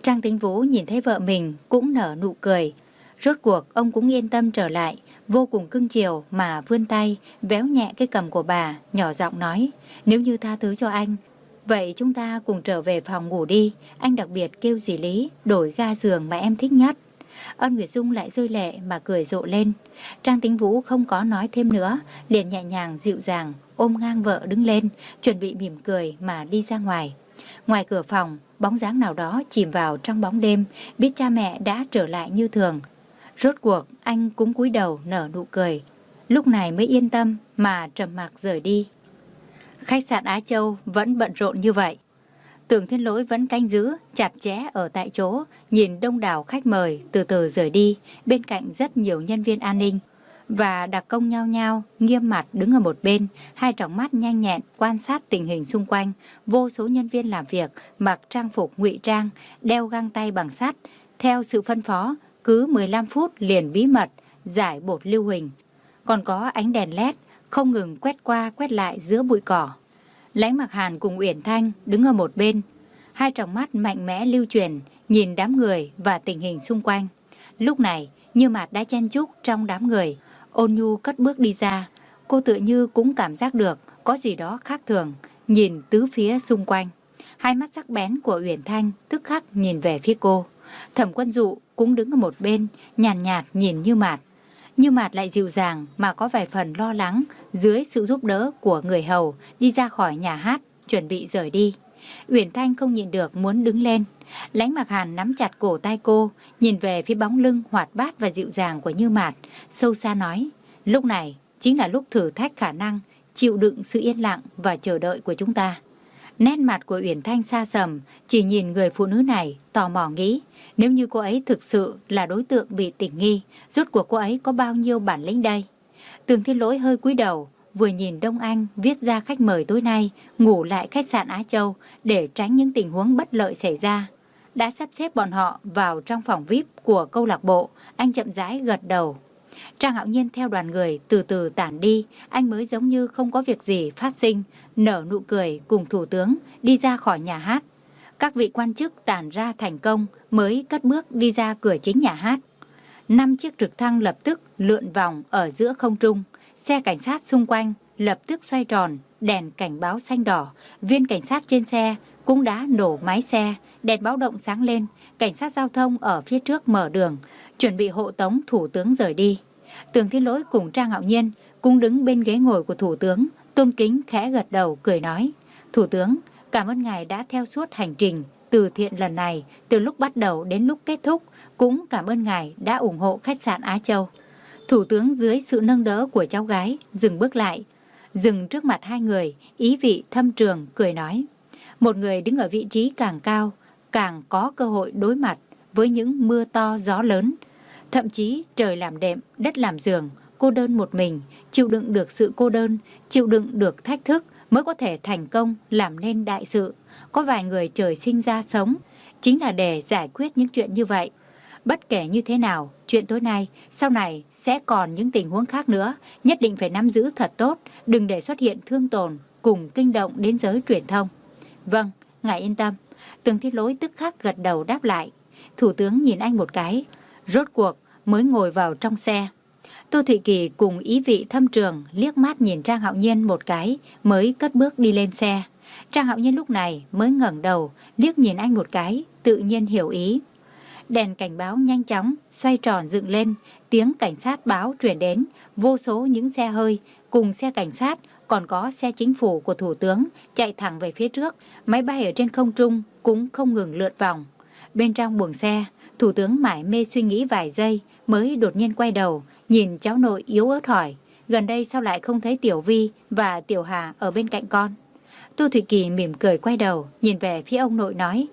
A: Trang Tĩnh Vũ nhìn thấy vợ mình cũng nở nụ cười. Rốt cuộc ông cũng yên tâm trở lại, vô cùng cưng chiều mà vươn tay, véo nhẹ cái cầm của bà, nhỏ giọng nói, nếu như tha thứ cho anh, vậy chúng ta cùng trở về phòng ngủ đi, anh đặc biệt kêu dì Lý đổi ga giường mà em thích nhất. Ân Nguyệt Dung lại rơi lệ mà cười rộ lên. Trang Tĩnh Vũ không có nói thêm nữa, liền nhẹ nhàng dịu dàng ôm ngang vợ đứng lên, chuẩn bị mỉm cười mà đi ra ngoài. Ngoài cửa phòng, bóng dáng nào đó chìm vào trong bóng đêm, biết cha mẹ đã trở lại như thường. Rốt cuộc anh cũng cúi đầu nở nụ cười, lúc này mới yên tâm mà trầm mặc rời đi. Khách sạn Á Châu vẫn bận rộn như vậy. Tưởng Thiên Lỗi vẫn canh giữ chặt chẽ ở tại chỗ, nhìn đông đảo khách mời từ từ rời đi, bên cạnh rất nhiều nhân viên an ninh và đặc công nhao nhao nghiêm mặt đứng ở một bên, hai tròng mắt nhanh nhẹn quan sát tình hình xung quanh. Vô số nhân viên làm việc mặc trang phục ngụy trang, đeo găng tay bằng sắt, theo sự phân phó cứ mười lăm phút liền bí mật giải bột lưu huỳnh. Còn có ánh đèn led không ngừng quét qua quét lại giữa bụi cỏ. Lãnh Mặc Hàn cùng Uyển Thanh đứng ở một bên, hai tròng mắt mạnh mẽ lưu truyền nhìn đám người và tình hình xung quanh. Lúc này Như Mạt đã chen chúc trong đám người, ôn nhu cất bước đi ra. Cô tựa như cũng cảm giác được có gì đó khác thường, nhìn tứ phía xung quanh. Hai mắt sắc bén của Uyển Thanh tức khắc nhìn về phía cô. Thẩm Quân Dụ cũng đứng ở một bên, nhàn nhạt, nhạt nhìn Như Mạt. Như Mạt lại dịu dàng mà có vài phần lo lắng, dưới sự giúp đỡ của người hầu đi ra khỏi nhà hát, chuẩn bị rời đi. Uyển Thanh không nhịn được muốn đứng lên. Lãnh Mặc Hàn nắm chặt cổ tay cô, nhìn về phía bóng lưng hoạt bát và dịu dàng của Như Mạt, sâu xa nói, lúc này chính là lúc thử thách khả năng chịu đựng sự yên lặng và chờ đợi của chúng ta. Nét mặt của Uyển Thanh xa sầm, chỉ nhìn người phụ nữ này, tò mò nghĩ, nếu như cô ấy thực sự là đối tượng bị tình nghi, rốt cuộc cô ấy có bao nhiêu bản lĩnh đây? Tường Thiên Lỗi hơi cúi đầu, vừa nhìn Đông Anh viết ra khách mời tối nay ngủ lại khách sạn Á Châu để tránh những tình huống bất lợi xảy ra. Đã sắp xếp bọn họ vào trong phòng vi ai pi của câu lạc bộ, anh chậm rãi gật đầu. Trang Hạo Nhiên theo đoàn người từ từ tản đi, anh mới giống như không có việc gì phát sinh, nở nụ cười cùng thủ tướng đi ra khỏi nhà hát. Các vị quan chức tản ra thành công mới cất bước đi ra cửa chính nhà hát. Năm chiếc trực thăng lập tức lượn vòng ở giữa không trung, xe cảnh sát xung quanh lập tức xoay tròn, đèn cảnh báo xanh đỏ, viên cảnh sát trên xe cũng đã nổ máy xe, đèn báo động sáng lên, cảnh sát giao thông ở phía trước mở đường, chuẩn bị hộ tống thủ tướng rời đi. Tường Thiên Lỗi cùng Trang Hạo Nhiên cũng đứng bên ghế ngồi của thủ tướng, tôn kính khẽ gật đầu cười nói, thủ tướng, cảm ơn ngài đã theo suốt hành trình từ thiện lần này, từ lúc bắt đầu đến lúc kết thúc, cũng cảm ơn ngài đã ủng hộ khách sạn Á Châu. Thủ tướng dưới sự nâng đỡ của cháu gái dừng bước lại, dừng trước mặt hai người, ý vị thâm trường cười nói, một người đứng ở vị trí càng cao, càng có cơ hội đối mặt với những mưa to gió lớn, thậm chí trời làm đệm, đất làm giường, cô đơn một mình, chịu đựng được sự cô đơn, chịu đựng được thách thức mới có thể thành công làm nên đại sự. Có vài người trời sinh ra sống chính là để giải quyết những chuyện như vậy. Bất kể như thế nào, chuyện tối nay, sau này sẽ còn những tình huống khác nữa, nhất định phải nắm giữ thật tốt, đừng để xuất hiện thương tổn cùng kinh động đến giới truyền thông. Vâng, ngài yên tâm. Tường Thiên Lỗi tức khắc gật đầu đáp lại. Thủ tướng nhìn anh một cái, rốt cuộc mới ngồi vào trong xe. Tô Thụy Kỳ cùng ý vị thâm trường liếc mắt nhìn Trang Hạo Nhiên một cái mới cất bước đi lên xe. Trang Hạo Nhiên lúc này mới ngẩng đầu liếc nhìn anh một cái, tự nhiên hiểu ý. Đèn cảnh báo nhanh chóng xoay tròn dựng lên, tiếng cảnh sát báo truyền đến, vô số những xe hơi cùng xe cảnh sát, còn có xe chính phủ của thủ tướng chạy thẳng về phía trước. Máy bay ở trên không trung cũng không ngừng lượn vòng. Bên trong buồng xe, thủ tướng mải mê suy nghĩ vài giây mới đột nhiên quay đầu nhìn cháu nội yếu ớt hỏi, gần đây sao lại không thấy Tiểu Vi và Tiểu Hà ở bên cạnh con? Tô Thụy Kỳ mỉm cười quay đầu nhìn về phía ông nội nói,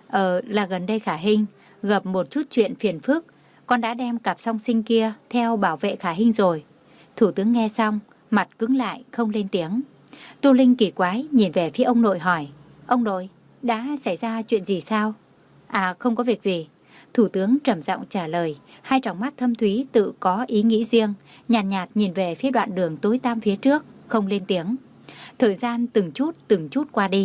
A: Ờ là gần đây Khả Hinh gặp một chút chuyện phiền phức, con đã đem cặp song sinh kia theo bảo vệ Khả Hinh rồi. Thủ tướng nghe xong, mặt cứng lại không lên tiếng. Tô Linh kỳ quái nhìn về phía ông nội hỏi, ông nội, đã xảy ra chuyện gì sao? À không có việc gì. Thủ tướng trầm giọng trả lời, hai tròng mắt thâm thúy tự có ý nghĩ riêng, nhàn nhạt, nhạt nhìn về phía đoạn đường tối tăm phía trước, không lên tiếng. Thời gian từng chút từng chút qua đi,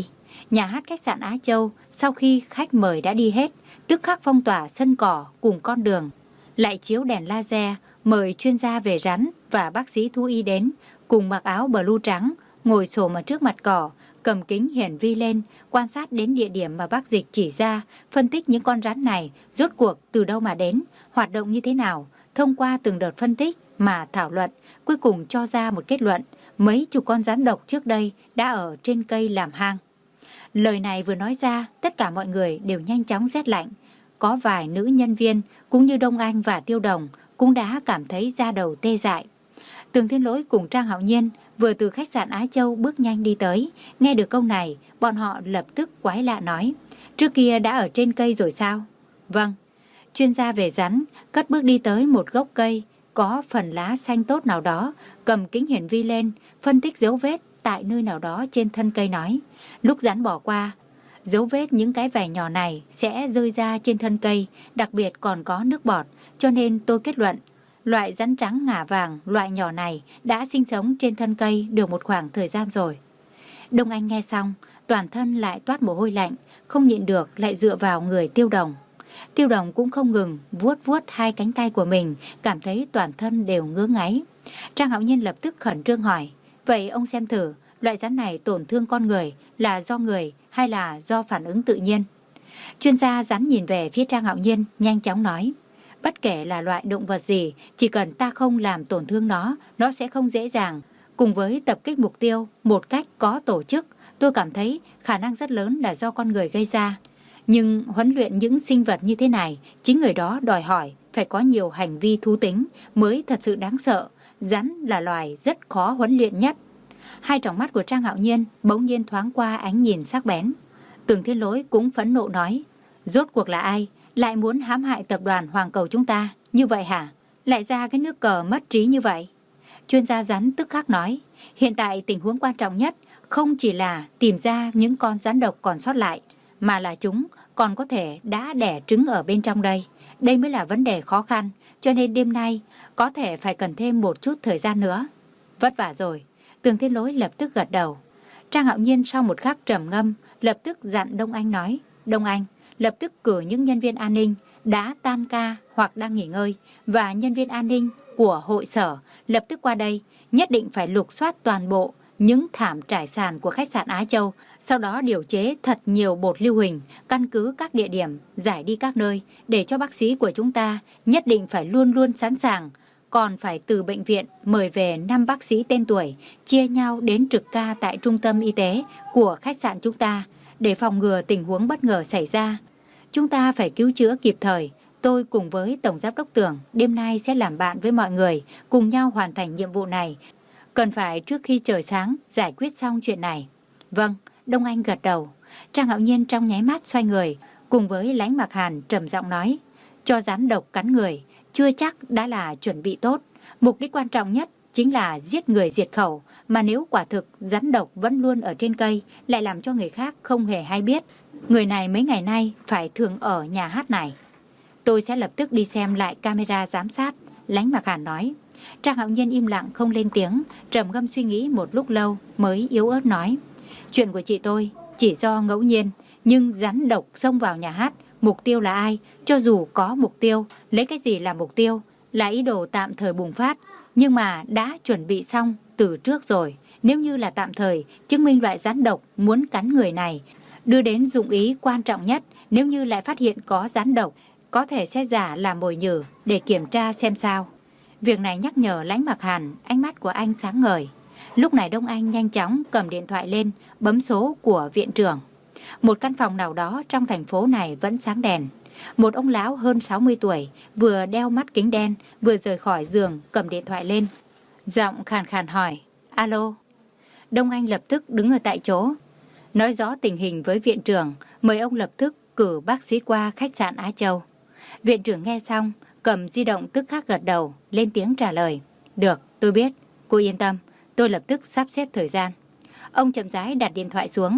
A: nhà hát khách sạn Á Châu sau khi khách mời đã đi hết, tức khắc phong tỏa sân cỏ cùng con đường, lại chiếu đèn laser, mời chuyên gia về rắn và bác sĩ thú y đến, cùng mặc áo blue trắng, ngồi xổm ở trước mặt cỏ, cầm kính hiển vi lên, quan sát đến địa điểm mà bác Dịch chỉ ra, phân tích những con rắn này rốt cuộc từ đâu mà đến, hoạt động như thế nào, thông qua từng đợt phân tích mà thảo luận, cuối cùng cho ra một kết luận, mấy chục con rắn độc trước đây đã ở trên cây làm hang. Lời này vừa nói ra, tất cả mọi người đều nhanh chóng rét lạnh. Có vài nữ nhân viên, cũng như Đông Anh và Tiêu Đồng, cũng đã cảm thấy da đầu tê dại. Tường Thiên Lỗi cùng Trang Hạo Nhiên vừa từ khách sạn Á Châu bước nhanh đi tới. Nghe được câu này, bọn họ lập tức quái lạ nói, trước kia đã ở trên cây rồi sao? Vâng. Chuyên gia về rắn cất bước đi tới một gốc cây có phần lá xanh tốt nào đó, cầm kính hiển vi lên, phân tích dấu vết tại nơi nào đó trên thân cây nói, lúc rắn bỏ qua, dấu vết những cái vảy nhỏ này sẽ rơi ra trên thân cây, đặc biệt còn có nước bọt, cho nên tôi kết luận, loại rắn trắng ngả vàng loại nhỏ này đã sinh sống trên thân cây được một khoảng thời gian rồi. Đông Anh nghe xong, toàn thân lại toát mồ hôi lạnh, không nhịn được lại dựa vào người Tiêu Đồng. Tiêu Đồng cũng không ngừng vuốt vuốt hai cánh tay của mình, cảm thấy toàn thân đều ngứa ngáy. Trang Hạo Nhiên lập tức khẩn trương hỏi, vậy ông xem thử, loại rắn này tổn thương con người là do người hay là do phản ứng tự nhiên? Chuyên gia rắn nhìn về phía Trang Hạo Nhiên, nhanh chóng nói, bất kể là loại động vật gì, chỉ cần ta không làm tổn thương nó, nó sẽ không dễ dàng. Cùng với tập kích mục tiêu một cách có tổ chức, tôi cảm thấy khả năng rất lớn là do con người gây ra. Nhưng huấn luyện những sinh vật như thế này, chính người đó đòi hỏi phải có nhiều hành vi thú tính mới thật sự đáng sợ. Rắn là loài rất khó huấn luyện nhất. Hai tròng mắt của Trang Hạo Nhiên bỗng nhiên thoáng qua ánh nhìn sắc bén. Tường Thiên Lỗi cũng phẫn nộ nói, rốt cuộc là ai lại muốn hãm hại tập đoàn Hoàng Cầu chúng ta như vậy hả? Lại ra cái nước cờ mất trí như vậy? Chuyên gia rắn tức khắc nói, hiện tại tình huống quan trọng nhất không chỉ là tìm ra những con rắn độc còn sót lại, mà là chúng còn có thể đã đẻ trứng ở bên trong đây. Đây mới là vấn đề khó khăn, cho nên đêm nay có thể phải cần thêm một chút thời gian nữa. Vất vả rồi. Tường Thiên Lỗi lập tức gật đầu. Trang Hạo Nhiên sau một khắc trầm ngâm, lập tức dặn Đông Anh nói, Đông Anh, lập tức cử những nhân viên an ninh đã tan ca hoặc đang nghỉ ngơi và nhân viên an ninh của hội sở lập tức qua đây, nhất định phải lục soát toàn bộ những thảm trải sàn của khách sạn Á Châu, sau đó điều chế thật nhiều bột lưu huỳnh, căn cứ các địa điểm, giải đi các nơi, để cho bác sĩ của chúng ta nhất định phải luôn luôn sẵn sàng. Còn phải từ bệnh viện mời về năm bác sĩ tên tuổi, chia nhau đến trực ca tại trung tâm y tế của khách sạn chúng ta, để phòng ngừa tình huống bất ngờ xảy ra. Chúng ta phải cứu chữa kịp thời. Tôi cùng với Tổng Giám đốc Tưởng đêm nay sẽ làm bạn với mọi người, cùng nhau hoàn thành nhiệm vụ này. Cần phải trước khi trời sáng giải quyết xong chuyện này. Vâng, Đông Anh gật đầu. Trang Hạo Nhiên trong nháy mắt xoay người, cùng với Lãnh Mặc Hàn trầm giọng nói, cho rắn độc cắn người, chưa chắc đã là chuẩn bị tốt. Mục đích quan trọng nhất chính là giết người diệt khẩu, mà nếu quả thực rắn độc vẫn luôn ở trên cây, lại làm cho người khác không hề hay biết. Người này mấy ngày nay phải thường ở nhà hát này. Tôi sẽ lập tức đi xem lại camera giám sát, Lãnh Mặc Hàn nói. Trang Hạo Nhiên im lặng không lên tiếng, trầm ngâm suy nghĩ một lúc lâu mới yếu ớt nói, chuyện của chị tôi chỉ do ngẫu nhiên, nhưng rắn độc xông vào nhà hát, mục tiêu là ai? Cho dù có mục tiêu, lấy cái gì làm mục tiêu? Là ý đồ tạm thời bùng phát, nhưng mà đã chuẩn bị xong từ trước rồi. Nếu như là tạm thời, chứng minh loại rắn độc muốn cắn người này, đưa đến dụng ý quan trọng nhất. Nếu như lại phát hiện có rắn độc, có thể sẽ giả làm mồi nhử để kiểm tra xem sao. Việc này nhắc nhở Lãnh Mặc Hàn, ánh mắt của anh sáng ngời. Lúc này Đông Anh nhanh chóng cầm điện thoại lên, bấm số của viện trưởng. Một căn phòng nào đó trong thành phố này vẫn sáng đèn. Một ông lão hơn sáu mươi tuổi, vừa đeo mắt kính đen, vừa rời khỏi giường cầm điện thoại lên. Giọng khàn khàn hỏi, alo. Đông Anh lập tức đứng ở tại chỗ, nói rõ tình hình với viện trưởng, mời ông lập tức cử bác sĩ qua khách sạn Á Châu. Viện trưởng nghe xong, cầm di động tức khắc gật đầu, lên tiếng trả lời. Được, tôi biết, cô yên tâm, tôi lập tức sắp xếp thời gian. Ông chậm rãi đặt điện thoại xuống,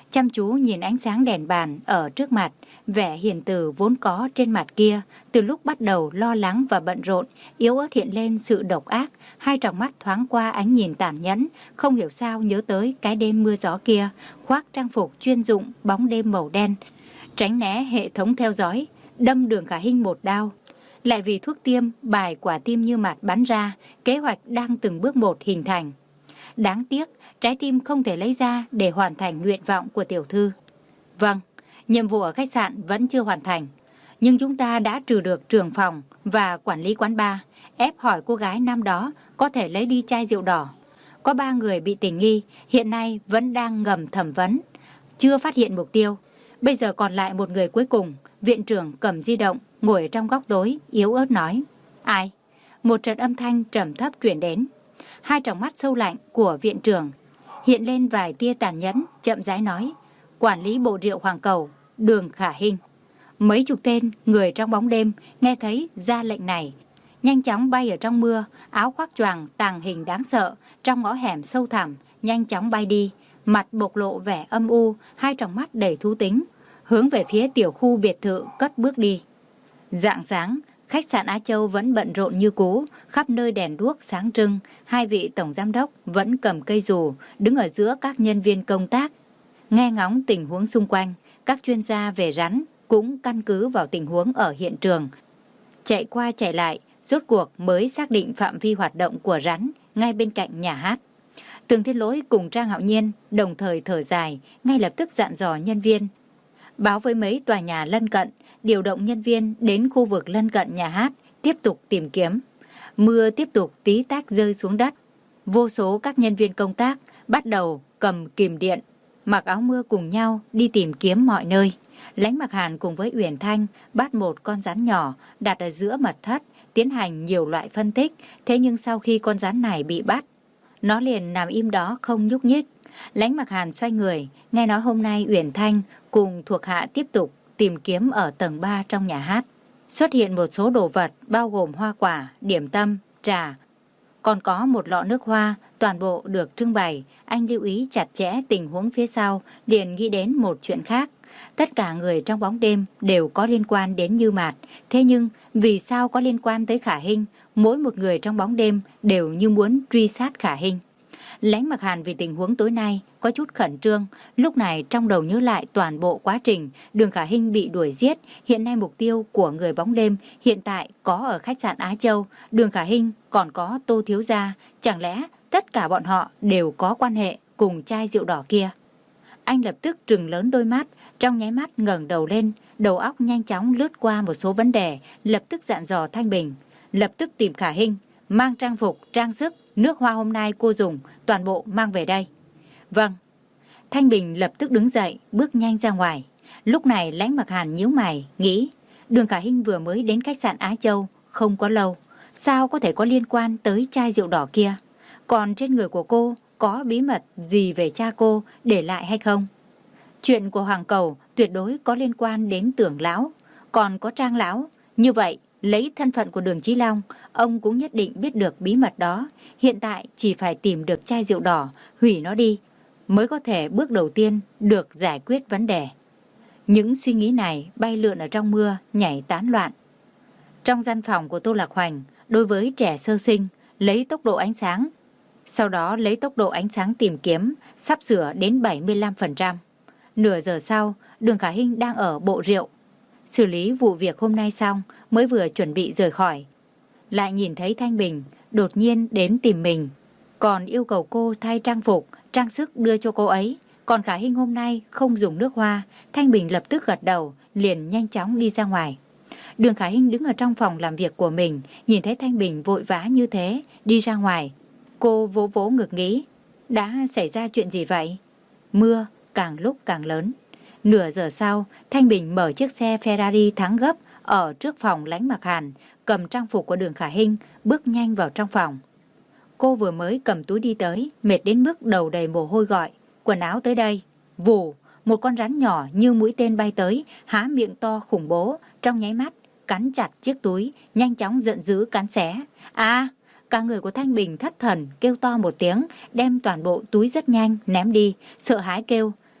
A: chăm chú nhìn ánh sáng đèn bàn ở trước mặt. Vẻ hiền từ vốn có trên mặt kia, từ lúc bắt đầu lo lắng và bận rộn, yếu ớt hiện lên sự độc ác. Hai tròng mắt thoáng qua ánh nhìn tàn nhẫn, không hiểu sao nhớ tới cái đêm mưa gió kia, khoác trang phục chuyên dụng bóng đêm màu đen, tránh né hệ thống theo dõi, đâm Đường Khả Hinh một đao. Lại vì thuốc tiêm, bài quả tim như mạt bắn ra, kế hoạch đang từng bước một hình thành. Đáng tiếc, trái tim không thể lấy ra để hoàn thành nguyện vọng của tiểu thư. Vâng, nhiệm vụ ở khách sạn vẫn chưa hoàn thành, nhưng chúng ta đã trừ được trưởng phòng và quản lý quán bar, ép hỏi cô gái năm đó có thể lấy đi chai rượu đỏ. Có ba người bị tình nghi, hiện nay vẫn đang ngầm thẩm vấn, chưa phát hiện mục tiêu. Bây giờ còn lại một người cuối cùng. Viện trưởng cầm di động, ngồi trong góc tối, yếu ớt nói. Ai? Một trận âm thanh trầm thấp truyền đến. Hai tròng mắt sâu lạnh của viện trưởng hiện lên vài tia tàn nhẫn, chậm rãi nói. Quản lý bộ rượu Hoàng Cầu, Đường Khả Hinh. Mấy chục tên người trong bóng đêm nghe thấy ra lệnh này, nhanh chóng bay ở trong mưa, áo khoác choàng tàng hình đáng sợ, trong ngõ hẻm sâu thẳm, nhanh chóng bay đi, mặt bộc lộ vẻ âm u, hai tròng mắt đầy thú tính, hướng về phía tiểu khu biệt thự cất bước đi. Rạng sáng, khách sạn Á Châu vẫn bận rộn như cũ, khắp nơi đèn đuốc sáng trưng, hai vị tổng giám đốc vẫn cầm cây dù, đứng ở giữa các nhân viên công tác, nghe ngóng tình huống xung quanh. Các chuyên gia về rắn cũng căn cứ vào tình huống ở hiện trường, chạy qua chạy lại, rốt cuộc mới xác định phạm vi hoạt động của rắn ngay bên cạnh nhà hát. Tường Thiên Lỗi cùng Trang Hạo Nhiên đồng thời thở dài, ngay lập tức dặn dò nhân viên báo với mấy tòa nhà lân cận, điều động nhân viên đến khu vực lân cận nhà hát, tiếp tục tìm kiếm. Mưa tiếp tục tí tách rơi xuống đất. Vô số các nhân viên công tác bắt đầu cầm kìm điện, mặc áo mưa cùng nhau đi tìm kiếm mọi nơi. Lãnh Mặc Hàn cùng với Uyển Thanh bắt một con rắn nhỏ đặt ở giữa mật thất, tiến hành nhiều loại phân tích. Thế nhưng sau khi con rắn này bị bắt, nó liền nằm im đó không nhúc nhích. Lãnh Mặc Hàn xoay người, nghe nói hôm nay Uyển Thanh cùng thuộc hạ tiếp tục tìm kiếm ở tầng ba trong nhà hát. Xuất hiện một số đồ vật bao gồm hoa quả, điểm tâm, trà, còn có một lọ nước hoa, toàn bộ được trưng bày. Anh lưu ý chặt chẽ tình huống phía sau, liền nghĩ đến một chuyện khác. Tất cả người trong bóng đêm đều có liên quan đến Như Mạt, thế nhưng vì sao có liên quan tới Khả Hinh? Mỗi một người trong bóng đêm đều như muốn truy sát Khả Hinh. Lãnh Mặc Hàn vì tình huống tối nay có chút khẩn trương, lúc này trong đầu nhớ lại toàn bộ quá trình Đường Khả Hinh bị đuổi giết. Hiện nay mục tiêu của người bóng đêm hiện tại có ở khách sạn Á Châu, Đường Khả Hinh còn có Tô thiếu gia, chẳng lẽ tất cả bọn họ đều có quan hệ cùng chai rượu đỏ kia? Anh lập tức trừng lớn đôi mắt, trong nháy mắt ngẩng đầu lên, đầu óc nhanh chóng lướt qua một số vấn đề, lập tức dặn dò Thanh Bình, lập tức tìm Khả Hinh, mang trang phục, trang sức, nước hoa hôm nay cô dùng, toàn bộ mang về đây. Vâng. Thanh Bình lập tức đứng dậy, bước nhanh ra ngoài. Lúc này Lãnh Mặc Hàn nhíu mày, nghĩ, Đường Khả Hinh vừa mới đến khách sạn Á Châu, không có lâu, sao có thể có liên quan tới chai rượu đỏ kia? Còn trên người của cô có bí mật gì về cha cô để lại hay không? Chuyện của Hoàng Cầu tuyệt đối có liên quan đến Tưởng lão, còn có Trang lão. Như vậy, lấy thân phận của Đường Chí Long, ông cũng nhất định biết được bí mật đó. Hiện tại chỉ phải tìm được chai rượu đỏ, hủy nó đi, mới có thể bước đầu tiên được giải quyết vấn đề. Những suy nghĩ này bay lượn ở trong mưa, nhảy tán loạn. Trong gian phòng của Tô Lạc Hoành, đối với trẻ sơ sinh, lấy tốc độ ánh sáng, sau đó lấy tốc độ ánh sáng tìm kiếm, sắp sửa đến bảy mươi lăm phần trăm. Nửa giờ sau, Đường Khả Hinh đang ở bộ rượu, xử lý vụ việc hôm nay xong, mới vừa chuẩn bị rời khỏi. Lại nhìn thấy Thanh Bình đột nhiên đến tìm mình, còn yêu cầu cô thay trang phục, trang sức đưa cho cô ấy. Còn Khả Hinh hôm nay không dùng nước hoa. Thanh Bình lập tức gật đầu, liền nhanh chóng đi ra ngoài. Đường Khả Hinh đứng ở trong phòng làm việc của mình, nhìn thấy Thanh Bình vội vã như thế, đi ra ngoài. Cô vỗ vỗ ngực nghĩ, đã xảy ra chuyện gì vậy? Mưa càng lúc càng lớn. Nửa giờ sau, Thanh Bình mở chiếc xe Ferrari thắng gấp ở trước phòng Lãnh Mặc Hàn, cầm trang phục của Đường Khả Hinh, bước nhanh vào trong phòng. Cô vừa mới cầm túi đi tới, mệt đến mức đầu đầy mồ hôi gọi, quần áo tới đây. Vù, một con rắn nhỏ như mũi tên bay tới, há miệng to khủng bố, trong nháy mắt, cắn chặt chiếc túi, nhanh chóng giận dữ cắn xé. À, cả người của Thanh Bình thất thần, kêu to một tiếng, đem toàn bộ túi rất nhanh, ném đi, sợ hãi kêu.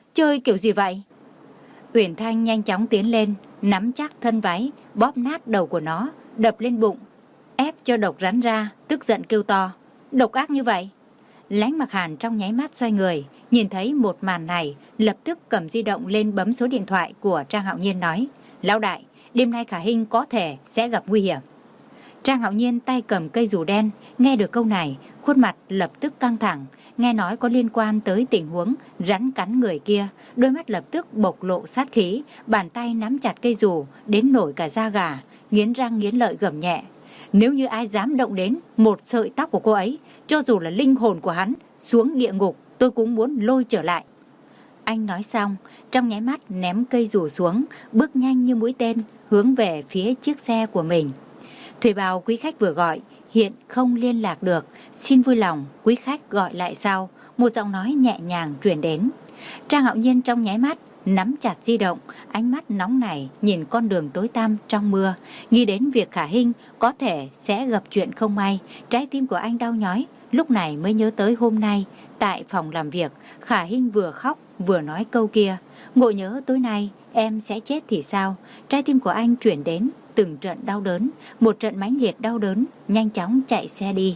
A: chơi kiểu gì vậy? Uyển Thanh nhanh chóng tiến lên, nắm chắc thân váy, bóp nát đầu của nó, đập lên bụng, ép cho độc rắn ra, tức giận kêu to. Độc ác như vậy? Lãnh Mặc Hàn trong nháy mắt xoay người, nhìn thấy một màn này, lập tức cầm di động lên bấm số điện thoại của Trang Hạo Nhiên nói. Lão đại, đêm nay Khả Hinh có thể sẽ gặp nguy hiểm. Trang Hạo Nhiên tay cầm cây dù đen, nghe được câu này, khuôn mặt lập tức căng thẳng. Nghe nói có liên quan tới tình huống rắn cắn người kia, đôi mắt lập tức bộc lộ sát khí, bàn tay nắm chặt cây dù đến nổi cả da gà, nghiến răng nghiến lợi gầm nhẹ. Nếu như ai dám động đến một sợi tóc của cô ấy, cho dù là linh hồn của hắn xuống địa ngục, tôi cũng muốn lôi trở lại. Anh nói xong, trong nháy mắt ném cây dù xuống, bước nhanh như mũi tên hướng về phía chiếc xe của mình. Thủy bào quý khách vừa gọi, hiện không liên lạc được, xin vui lòng quý khách gọi lại sau. Một giọng nói nhẹ nhàng truyền đến. Trang Hạo Nhiên trong nháy mắt nắm chặt di động, ánh mắt nóng nảy nhìn con đường tối tăm trong mưa, nghĩ đến việc Khả Hinh có thể sẽ gặp chuyện không may. Trái tim của anh đau nhói, lúc này mới nhớ tới hôm nay tại phòng làm việc, Khả Hinh vừa khóc vừa nói câu kia. Ngộ nhớ tối nay em sẽ chết thì sao? Trái tim của anh chuyển đến từng trận đau đớn, một trận mãnh liệt đau đớn, nhanh chóng chạy xe đi.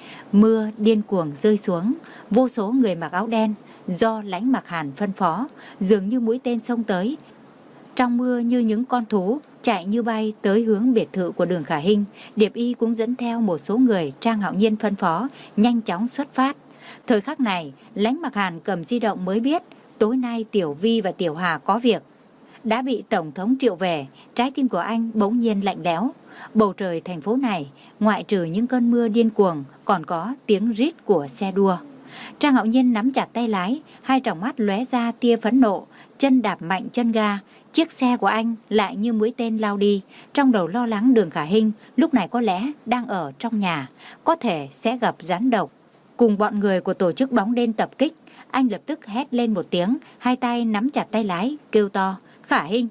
A: Mưa điên cuồng rơi xuống, vô số người mặc áo đen do Lãnh Mặc Hàn phân phó, dường như mũi tên xông tới. Trong mưa như những con thú chạy như bay tới hướng biệt thự của Đường Khả Hinh. Điệp Y cũng dẫn theo một số người Trang Hạo Nhiên phân phó, nhanh chóng xuất phát. Thời khắc này, Lãnh Mặc Hàn cầm di động mới biết tối nay Tiểu Vi và Tiểu Hà có việc. Đã bị Tổng thống triệu về, trái tim của anh bỗng nhiên lạnh lẽo. Bầu trời thành phố này, ngoại trừ những cơn mưa điên cuồng, còn có tiếng rít của xe đua. Trang Hạo Nhiên nắm chặt tay lái, hai tròng mắt lóe ra tia phẫn nộ, chân đạp mạnh chân ga. Chiếc xe của anh lại như mũi tên lao đi, trong đầu lo lắng Đường Khả Hinh lúc này có lẽ đang ở trong nhà, có thể sẽ gặp rắn độc. Cùng bọn người của tổ chức bóng đen tập kích, anh lập tức hét lên một tiếng, hai tay nắm chặt tay lái, kêu to, Khả Hinh.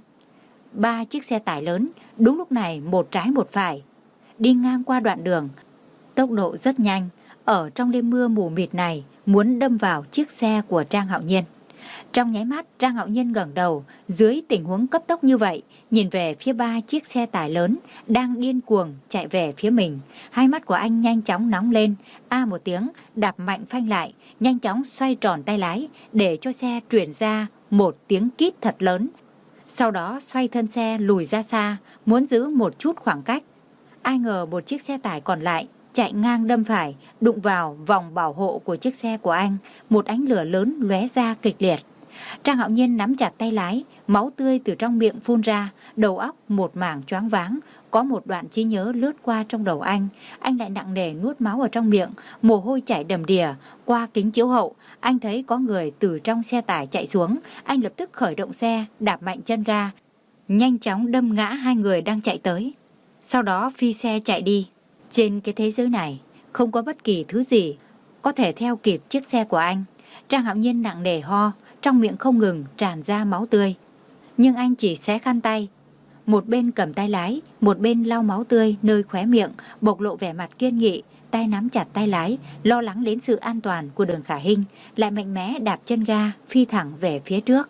A: Ba chiếc xe tải lớn, đúng lúc này một trái một phải, đi ngang qua đoạn đường, tốc độ rất nhanh, ở trong đêm mưa mù mịt này, muốn đâm vào chiếc xe của Trang Hạo Nhiên. Trong nháy mắt, Trang Hạo Nhiên ngẩng đầu, dưới tình huống cấp tốc như vậy, nhìn về phía ba chiếc xe tải lớn đang điên cuồng chạy về phía mình. Hai mắt của anh nhanh chóng nóng lên, a một tiếng, đạp mạnh phanh lại, nhanh chóng xoay tròn tay lái để cho xe truyền ra một tiếng kít thật lớn. Sau đó xoay thân xe lùi ra xa, muốn giữ một chút khoảng cách. Ai ngờ một chiếc xe tải còn lại chạy ngang đâm phải, đụng vào vòng bảo hộ của chiếc xe của anh, một ánh lửa lớn lóe ra kịch liệt. Trang Hạo Nhiên nắm chặt tay lái, máu tươi từ trong miệng phun ra, đầu óc một mảng choáng váng. Có một đoạn trí nhớ lướt qua trong đầu anh, anh lại nặng nề nuốt máu ở trong miệng, mồ hôi chảy đầm đìa. Qua kính chiếu hậu, anh thấy có người từ trong xe tải chạy xuống, anh lập tức khởi động xe, đạp mạnh chân ga, nhanh chóng đâm ngã hai người đang chạy tới. Sau đó phi xe chạy đi. Trên cái thế giới này, không có bất kỳ thứ gì có thể theo kịp chiếc xe của anh. Trang Hạo Nhiên nặng nề ho, trong miệng không ngừng tràn ra máu tươi. Nhưng anh chỉ xé khăn tay, một bên cầm tay lái, một bên lau máu tươi nơi khóe miệng, bộc lộ vẻ mặt kiên nghị, tay nắm chặt tay lái, lo lắng đến sự an toàn của Đường Khả Hinh, lại mạnh mẽ đạp chân ga, phi thẳng về phía trước.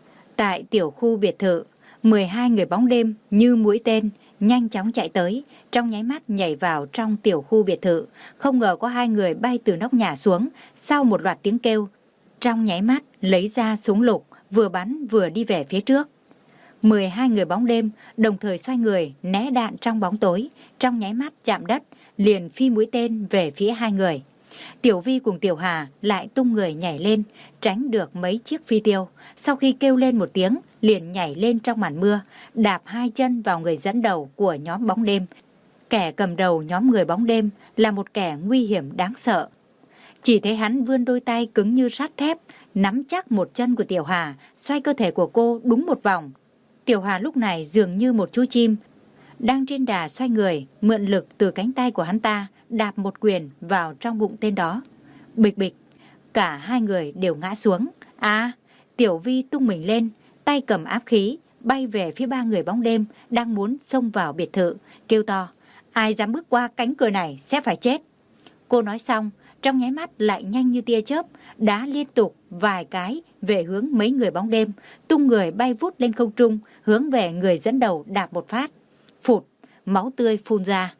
A: Tại tiểu khu biệt thự, mười hai người bóng đêm như mũi tên, nhanh chóng chạy tới, trong nháy mắt nhảy vào trong tiểu khu biệt thự. Không ngờ có hai người bay từ nóc nhà xuống, sau một loạt tiếng kêu, trong nháy mắt lấy ra súng lục, vừa bắn vừa đi về phía trước. mười hai người bóng đêm đồng thời xoay người né đạn trong bóng tối, trong nháy mắt chạm đất, liền phi mũi tên về phía hai người. Tiểu Vi cùng Tiểu Hà lại tung người nhảy lên, tránh được mấy chiếc phi tiêu. Sau khi kêu lên một tiếng, liền nhảy lên trong màn mưa, đạp hai chân vào người dẫn đầu của nhóm bóng đêm. Kẻ cầm đầu nhóm người bóng đêm là một kẻ nguy hiểm đáng sợ. Chỉ thấy hắn vươn đôi tay cứng như sắt thép, nắm chắc một chân của Tiểu Hà, xoay cơ thể của cô đúng một vòng. Tiểu Hà lúc này dường như một chú chim, đang trên đà xoay người, mượn lực từ cánh tay của hắn ta, đạp một quyền vào trong bụng tên đó. Bịch bịch, cả hai người đều ngã xuống. À, Tiểu Vi tung mình lên, tay cầm áp khí, bay về phía ba người bóng đêm đang muốn xông vào biệt thự, kêu to, ai dám bước qua cánh cửa này sẽ phải chết. Cô nói xong, trong nháy mắt lại nhanh như tia chớp, đá liên tục vài cái về hướng mấy người bóng đêm, tung người bay vút lên không trung, hướng về người dẫn đầu đạp một phát. Phụt, máu tươi phun ra.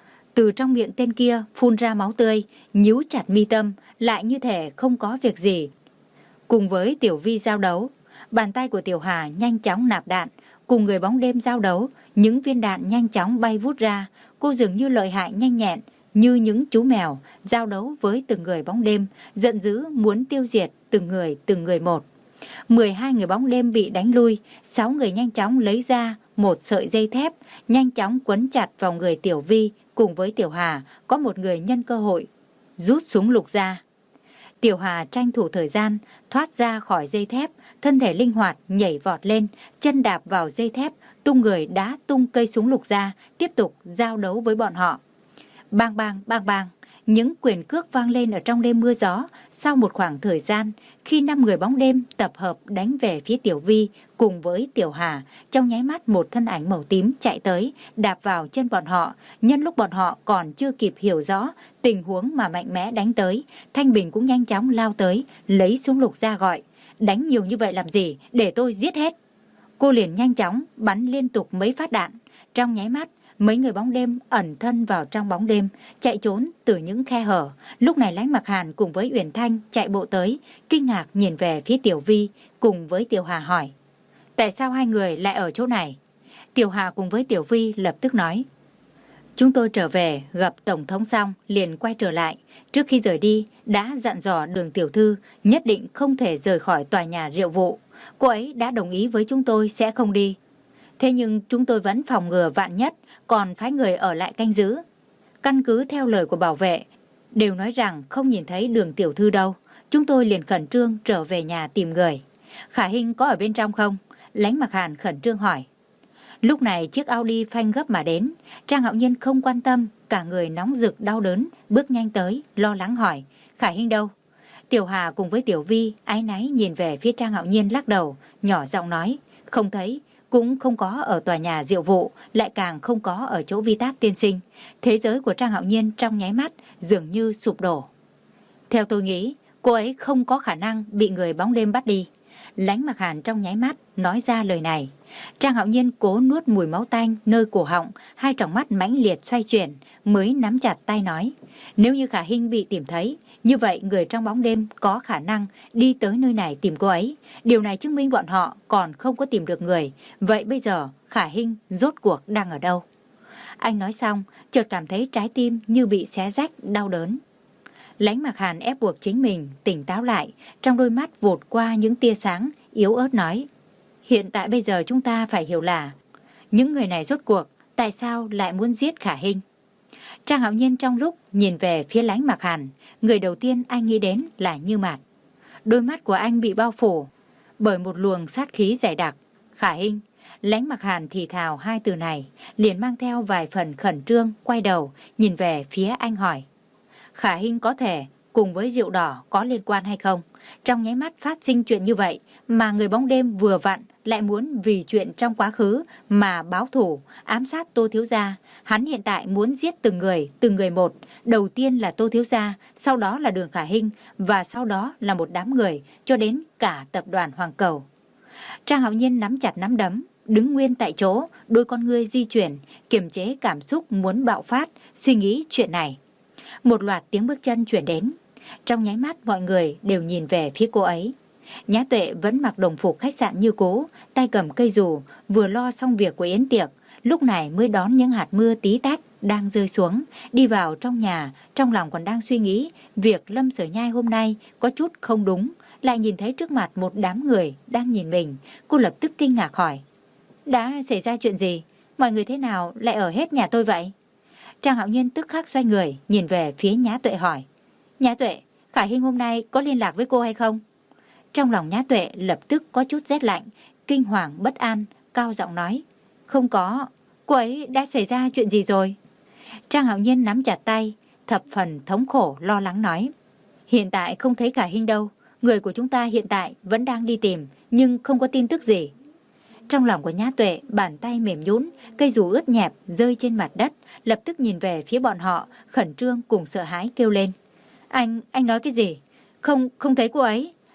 A: Từ trong miệng tên kia phun ra máu tươi, nhíu chặt mi tâm, lại như thể không có việc gì. Cùng với Tiểu Vi giao đấu, bàn tay của Tiểu Hà nhanh chóng nạp đạn, cùng người bóng đêm giao đấu, những viên đạn nhanh chóng bay vút ra, cô dường như lợi hại nhanh nhẹn, như những chú mèo giao đấu với từng người bóng đêm, giận dữ muốn tiêu diệt từng người từng người một. mười hai người bóng đêm bị đánh lui, sáu người nhanh chóng lấy ra một sợi dây thép, nhanh chóng quấn chặt vào người Tiểu Vi cùng với Tiểu Hà, có một người nhân cơ hội rút súng lục ra. Tiểu Hà tranh thủ thời gian, thoát ra khỏi dây thép, thân thể linh hoạt nhảy vọt lên, chân đạp vào dây thép, tung người đá tung cây súng lục ra, tiếp tục giao đấu với bọn họ. Bang bang, bang bang, những quyền cước vang lên ở trong đêm mưa gió. Sau một khoảng thời gian, khi năm người bóng đêm tập hợp đánh về phía Tiểu Vi cùng với Tiểu Hà, trong nháy mắt một thân ảnh màu tím chạy tới, đạp vào chân bọn họ. Nhân lúc bọn họ còn chưa kịp hiểu rõ tình huống mà mạnh mẽ đánh tới, Thanh Bình cũng nhanh chóng lao tới, lấy súng lục ra gọi: đánh nhiều như vậy làm gì, để tôi giết hết. Cô liền nhanh chóng bắn liên tục mấy phát đạn. Trong nháy mắt, mấy người bóng đêm ẩn thân vào trong bóng đêm, chạy trốn từ những khe hở. Lúc này Lãnh Mặc Hàn cùng với Uyển Thanh chạy bộ tới, kinh ngạc nhìn về phía Tiểu Vi cùng với Tiểu Hà hỏi: tại sao hai người lại ở chỗ này? Tiểu Hà cùng với Tiểu Vi lập tức nói: chúng tôi trở về gặp Tổng thống xong liền quay trở lại. Trước khi rời đi đã dặn dò Đường tiểu thư nhất định không thể rời khỏi tòa nhà Rượu Vụ. Cô ấy đã đồng ý với chúng tôi sẽ không đi. Thế nhưng chúng tôi vẫn phòng ngừa vạn nhất, còn phái người ở lại canh giữ. Căn cứ theo lời của bảo vệ, đều nói rằng không nhìn thấy Đường tiểu thư đâu. Chúng tôi liền khẩn trương trở về nhà tìm người. Khả Hinh có ở bên trong không? Lãnh Mặc Hàn khẩn trương hỏi. Lúc này chiếc Audi phanh gấp mà đến. Trang Hạo Nhiên không quan tâm, cả người nóng rực đau đớn, bước nhanh tới, lo lắng hỏi: Khả Hinh đâu? Tiểu Hà cùng với Tiểu Vi áy náy nhìn về phía Trang Hạo Nhiên lắc đầu, nhỏ giọng nói: không thấy, cũng không có ở tòa nhà Rượu Vụ, lại càng không có ở chỗ Vi Tát tiên sinh. Thế giới của Trang Hạo Nhiên trong nháy mắt dường như sụp đổ. Theo tôi nghĩ, cô ấy không có khả năng bị người bóng đêm bắt đi. Lãnh Mặc Hàn trong nháy mắt nói ra lời này. Trang Hạo Nhiên cố nuốt mùi máu tanh nơi cổ họng, hai tròng mắt mãnh liệt xoay chuyển, mới nắm chặt tay nói: nếu như Khả Hinh bị tìm thấy, như vậy người trong bóng đêm có khả năng đi tới nơi này tìm cô ấy. Điều này chứng minh bọn họ còn không có tìm được người. Vậy bây giờ Khả Hinh rốt cuộc đang ở đâu? Anh nói xong, chợt cảm thấy trái tim như bị xé rách, đau đớn. Lãnh Mặc Hàn ép buộc chính mình tỉnh táo lại, trong đôi mắt vụt qua những tia sáng, yếu ớt nói: hiện tại bây giờ chúng ta phải hiểu là những người này rốt cuộc tại sao lại muốn giết Khả Hinh. Trang Hạo Nhiên trong lúc nhìn về phía Lãnh Mặc Hàn, người đầu tiên anh nghĩ đến là Như Mạt. Đôi mắt của anh bị bao phủ bởi một luồng sát khí dày đặc. Khả Hinh. Lãnh Mặc Hàn thì thào hai từ này, liền mang theo vài phần khẩn trương, quay đầu nhìn về phía anh hỏi: Khả Hinh có thể cùng với rượu đỏ có liên quan hay không? Trong nháy mắt phát sinh chuyện như vậy, mà người bóng đêm vừa vặn lại muốn vì chuyện trong quá khứ mà báo thù, ám sát Tô thiếu gia. Hắn hiện tại muốn giết từng người, từng người một. Đầu tiên là Tô thiếu gia, sau đó là Đường Khả Hinh, và sau đó là một đám người, cho đến cả tập đoàn Hoàng Cầu. Trang Hạo Nhiên nắm chặt nắm đấm, đứng nguyên tại chỗ, đôi con ngươi di chuyển, kiềm chế cảm xúc muốn bạo phát, suy nghĩ chuyện này. Một loạt tiếng bước chân chuyển đến. Trong nháy mắt mọi người đều nhìn về phía cô ấy. Nhã Tuệ vẫn mặc đồng phục khách sạn như cũ, tay cầm cây dù, vừa lo xong việc của yến tiệc, lúc này mới đón những hạt mưa tí tách đang rơi xuống, đi vào trong nhà, trong lòng còn đang suy nghĩ việc Lâm Sở Nhai hôm nay có chút không đúng, lại nhìn thấy trước mặt một đám người đang nhìn mình, cô lập tức kinh ngạc hỏi: đã xảy ra chuyện gì? Mọi người thế nào lại ở hết nhà tôi vậy? Trang Hạo Nhiên tức khắc xoay người nhìn về phía Nhã Tuệ hỏi: Nhã Tuệ, Khả Hinh hôm nay có liên lạc với cô hay không? Trong lòng Nhã Tuệ lập tức có chút rét lạnh, kinh hoàng bất an, cao giọng nói: không có, cô ấy đã xảy ra chuyện gì rồi? Trang Hạo Nhiên nắm chặt tay, thập phần thống khổ lo lắng nói: hiện tại không thấy Khả Hinh đâu, người của chúng ta hiện tại vẫn đang đi tìm, nhưng không có tin tức gì. Trong lòng của Nhã Tuệ, bàn tay mềm nhũn, cây dù ướt nhẹp rơi trên mặt đất, lập tức nhìn về phía bọn họ, khẩn trương cùng sợ hãi kêu lên: Anh, anh nói cái gì? Không, không thấy cô ấy.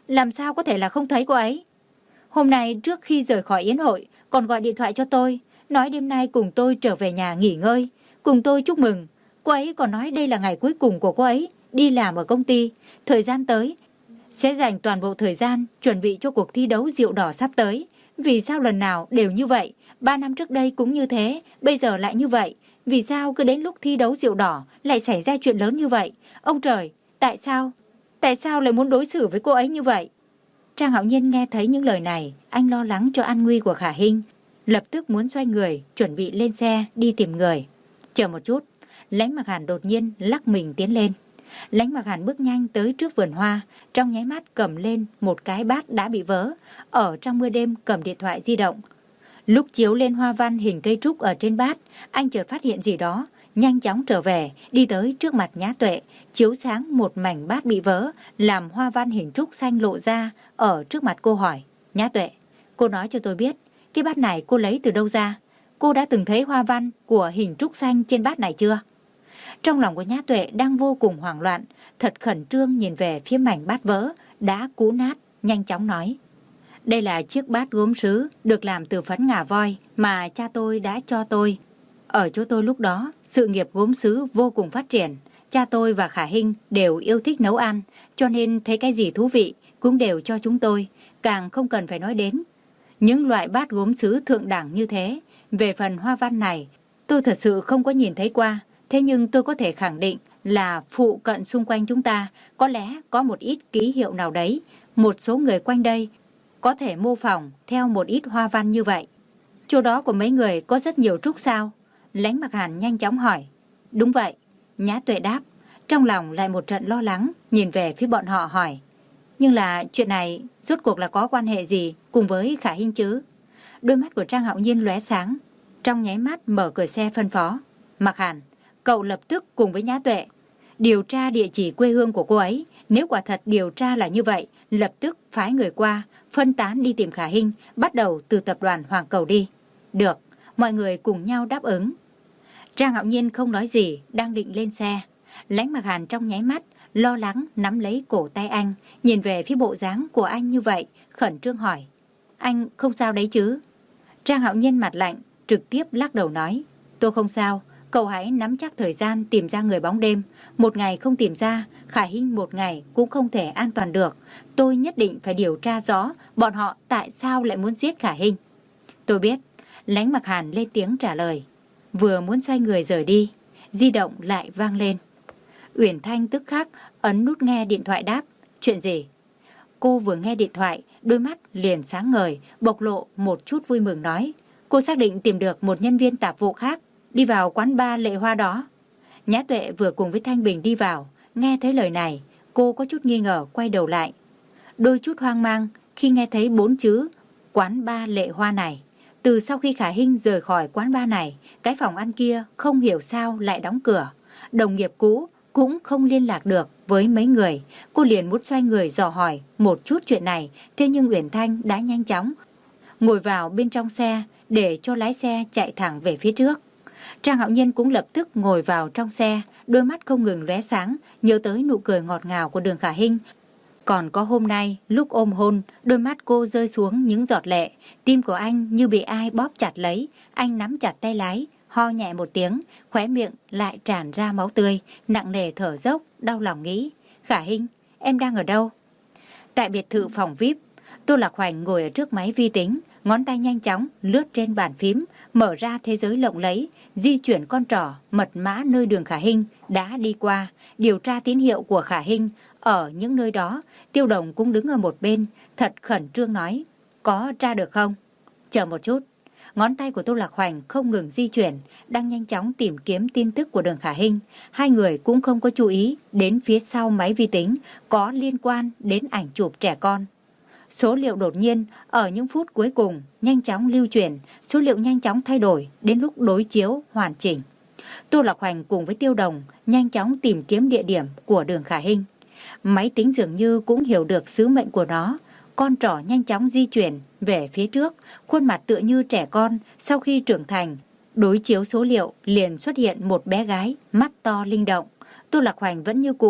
A: làm sao có thể là không thấy cô ấy? Hôm nay trước khi rời khỏi yến hội, còn gọi điện thoại cho tôi, nói đêm nay cùng tôi trở về nhà nghỉ ngơi, cùng tôi chúc mừng. Cô ấy còn nói đây là ngày cuối cùng của cô ấy đi làm ở công ty, thời gian tới sẽ dành toàn bộ thời gian chuẩn bị cho cuộc thi đấu rượu đỏ sắp tới. Vì sao lần nào đều như vậy? Ba năm trước đây cũng như thế, bây giờ lại như vậy. Vì sao cứ đến lúc thi đấu rượu đỏ lại xảy ra chuyện lớn như vậy? Ông trời, tại sao? Tại sao lại muốn đối xử với cô ấy như vậy? Trang Hạo Nhiên nghe thấy những lời này, anh lo lắng cho an nguy của Khả Hinh, lập tức muốn xoay người, chuẩn bị lên xe đi tìm người. Chờ một chút, Lãnh Mặc Hàn đột nhiên lắc mình tiến lên. Lãnh Mặc Hàn bước nhanh tới trước vườn hoa, trong nháy mắt cầm lên một cái bát đã bị vỡ, ở trong mưa đêm cầm điện thoại di động. Lúc chiếu lên hoa văn hình cây trúc ở trên bát, anh chợt phát hiện gì đó, nhanh chóng trở về, đi tới trước mặt Nhã Tuệ, chiếu sáng một mảnh bát bị vỡ, làm hoa văn hình trúc xanh lộ ra ở trước mặt cô, hỏi: Nhã Tuệ, cô nói cho tôi biết, cái bát này cô lấy từ đâu ra? Cô đã từng thấy hoa văn của hình trúc xanh trên bát này chưa? Trong lòng của Nhã Tuệ đang vô cùng hoảng loạn, thật khẩn trương nhìn về phía mảnh bát vỡ, đã cũ nát, nhanh chóng nói: Đây là chiếc bát gốm sứ được làm từ phấn ngà voi mà cha tôi đã cho tôi. Ở chỗ tôi lúc đó, sự nghiệp gốm sứ vô cùng phát triển. Cha tôi và Khả Hinh đều yêu thích nấu ăn, cho nên thấy cái gì thú vị cũng đều cho chúng tôi, càng không cần phải nói đến những loại bát gốm sứ thượng đẳng như thế. Về phần hoa văn này, tôi thật sự không có nhìn thấy qua, thế nhưng tôi có thể khẳng định là phụ cận xung quanh chúng ta có lẽ có một ít ký hiệu nào đấy. Một số người quanh đây có thể mô phỏng theo một ít hoa văn như vậy. Chỗ đó của mấy người có rất nhiều trúc sao? Lãnh Mặc Hàn nhanh chóng hỏi. Đúng vậy, Nhã Tuệ đáp, trong lòng lại một trận lo lắng, nhìn về phía bọn họ hỏi. Nhưng là chuyện này rốt cuộc là có quan hệ gì cùng với Khả Hinh chứ? Đôi mắt của Trang Hạo Nhiên lóe sáng, trong nháy mắt mở cửa xe phân phó. Mặc Hàn, cậu lập tức cùng với Nhã Tuệ điều tra địa chỉ quê hương của cô ấy. Nếu quả thật điều tra là như vậy, lập tức phái người qua, phân tán đi tìm Khả Hinh, bắt đầu từ tập đoàn Hoàng Cầu đi. Được, mọi người cùng nhau đáp ứng. Trang Hạo Nhiên không nói gì, đang định lên xe. Lãnh Mặc Hàn trong nháy mắt lo lắng nắm lấy cổ tay anh, nhìn về phía bộ dáng của anh như vậy, khẩn trương hỏi: Anh không sao đấy chứ? Trang Hạo Nhiên mặt lạnh, trực tiếp lắc đầu nói: Tôi không sao, cậu hãy nắm chắc thời gian tìm ra người bóng đêm. Một ngày không tìm ra, Khả Hinh một ngày cũng không thể an toàn được. Tôi nhất định phải điều tra rõ bọn họ tại sao lại muốn giết Khả Hinh. Tôi biết. Lãnh Mặc Hàn lên tiếng trả lời. Vừa muốn xoay người rời đi, di động lại vang lên. Uyển Thanh tức khắc ấn nút nghe điện thoại đáp. Chuyện gì? Cô vừa nghe điện thoại, đôi mắt liền sáng ngời, bộc lộ một chút vui mừng nói: Cô xác định tìm được một nhân viên tạp vụ khác đi vào quán bar Lệ Hoa đó. Nhã Tuệ vừa cùng với Thanh Bình đi vào, nghe thấy lời này, cô có chút nghi ngờ quay đầu lại, đôi chút hoang mang khi nghe thấy bốn chữ quán bar Lệ Hoa này. Từ sau khi Khả Hinh rời khỏi quán bar này, cái phòng ăn kia không hiểu sao lại đóng cửa, đồng nghiệp cũ cũng không liên lạc được với mấy người. Cô liền muốn xoay người dò hỏi một chút chuyện này, thế nhưng Uyển Thanh đã nhanh chóng ngồi vào bên trong xe để cho lái xe chạy thẳng về phía trước. Trang Hạo Nhiên cũng lập tức ngồi vào trong xe, đôi mắt không ngừng lóe sáng, nhớ tới nụ cười ngọt ngào của Đường Khả Hinh. Còn có hôm nay, lúc ôm hôn, đôi mắt cô rơi xuống những giọt lệ, tim của anh như bị ai bóp chặt lấy, anh nắm chặt tay lái, ho nhẹ một tiếng, khóe miệng lại tràn ra máu tươi, nặng nề thở dốc, đau lòng nghĩ: Khả Hinh, em đang ở đâu? Tại biệt thự phòng vi ai pi, Tô Lạc Hoành ngồi ở trước máy vi tính, ngón tay nhanh chóng lướt trên bàn phím, mở ra thế giới lộng lẫy, di chuyển con trỏ mật mã nơi Đường Khả Hinh đã đi qua, điều tra tín hiệu của Khả Hinh ở những nơi đó. Tiêu Đồng cũng đứng ở một bên, thật khẩn trương nói: Có tra được không? Chờ một chút. Ngón tay của Tô Lạc Hoành không ngừng di chuyển, đang nhanh chóng tìm kiếm tin tức của Đường Khả Hinh. Hai người cũng không có chú ý đến phía sau máy vi tính có liên quan đến ảnh chụp trẻ con. Số liệu đột nhiên ở những phút cuối cùng nhanh chóng lưu chuyển, số liệu nhanh chóng thay đổi đến lúc đối chiếu hoàn chỉnh. Tô Lạc Hoành cùng với Tiêu Đồng nhanh chóng tìm kiếm địa điểm của Đường Khả Hinh. Máy tính dường như cũng hiểu được sứ mệnh của nó, con trỏ nhanh chóng di chuyển về phía trước, khuôn mặt tựa như trẻ con sau khi trưởng thành. Đối chiếu số liệu liền xuất hiện một bé gái, mắt to linh động. Tô Lạc Hoành vẫn như cũ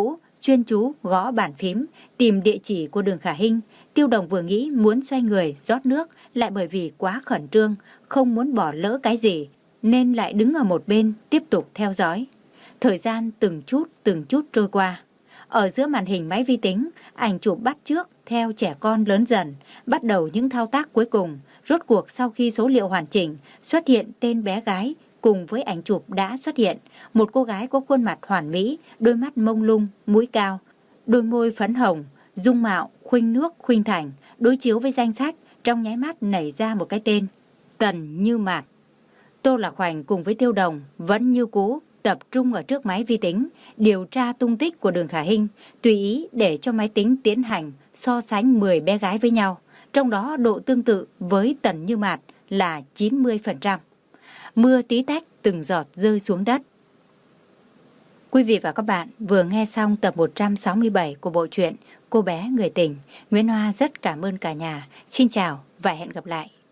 A: chuyên chú gõ bàn phím, tìm địa chỉ của đường Khả Hinh. Tiêu Đồng vừa nghĩ muốn xoay người rót nước, lại bởi vì quá khẩn trương, không muốn bỏ lỡ cái gì, nên lại đứng ở một bên tiếp tục theo dõi. Thời gian từng chút từng chút trôi qua. Ở giữa màn hình máy vi tính, ảnh chụp bắt chước theo trẻ con lớn dần, bắt đầu những thao tác cuối cùng. Rốt cuộc sau khi số liệu hoàn chỉnh, xuất hiện tên bé gái cùng với ảnh chụp đã xuất hiện. Một cô gái có khuôn mặt hoàn mỹ, đôi mắt mông lung, mũi cao, đôi môi phấn hồng, dung mạo khuynh nước khuynh thành. Đối chiếu với danh sách, trong nháy mắt nảy ra một cái tên: Tần Như Mạt. Tô Lạc Hoành cùng với Tiêu Đồng vẫn như cũ tập trung ở trước máy vi tính, điều tra tung tích của đường Khả Hinh, tùy ý để cho máy tính tiến hành so sánh mười bé gái với nhau, trong đó độ tương tự với Tần Như Mạt là chín mươi phần trăm. Mưa tí tách từng giọt rơi xuống đất. Quý vị và các bạn vừa nghe xong tập một trăm sáu mươi bảy của bộ truyện Cô bé người tình. Nguyễn Hoa rất cảm ơn cả nhà. Xin chào và hẹn gặp lại.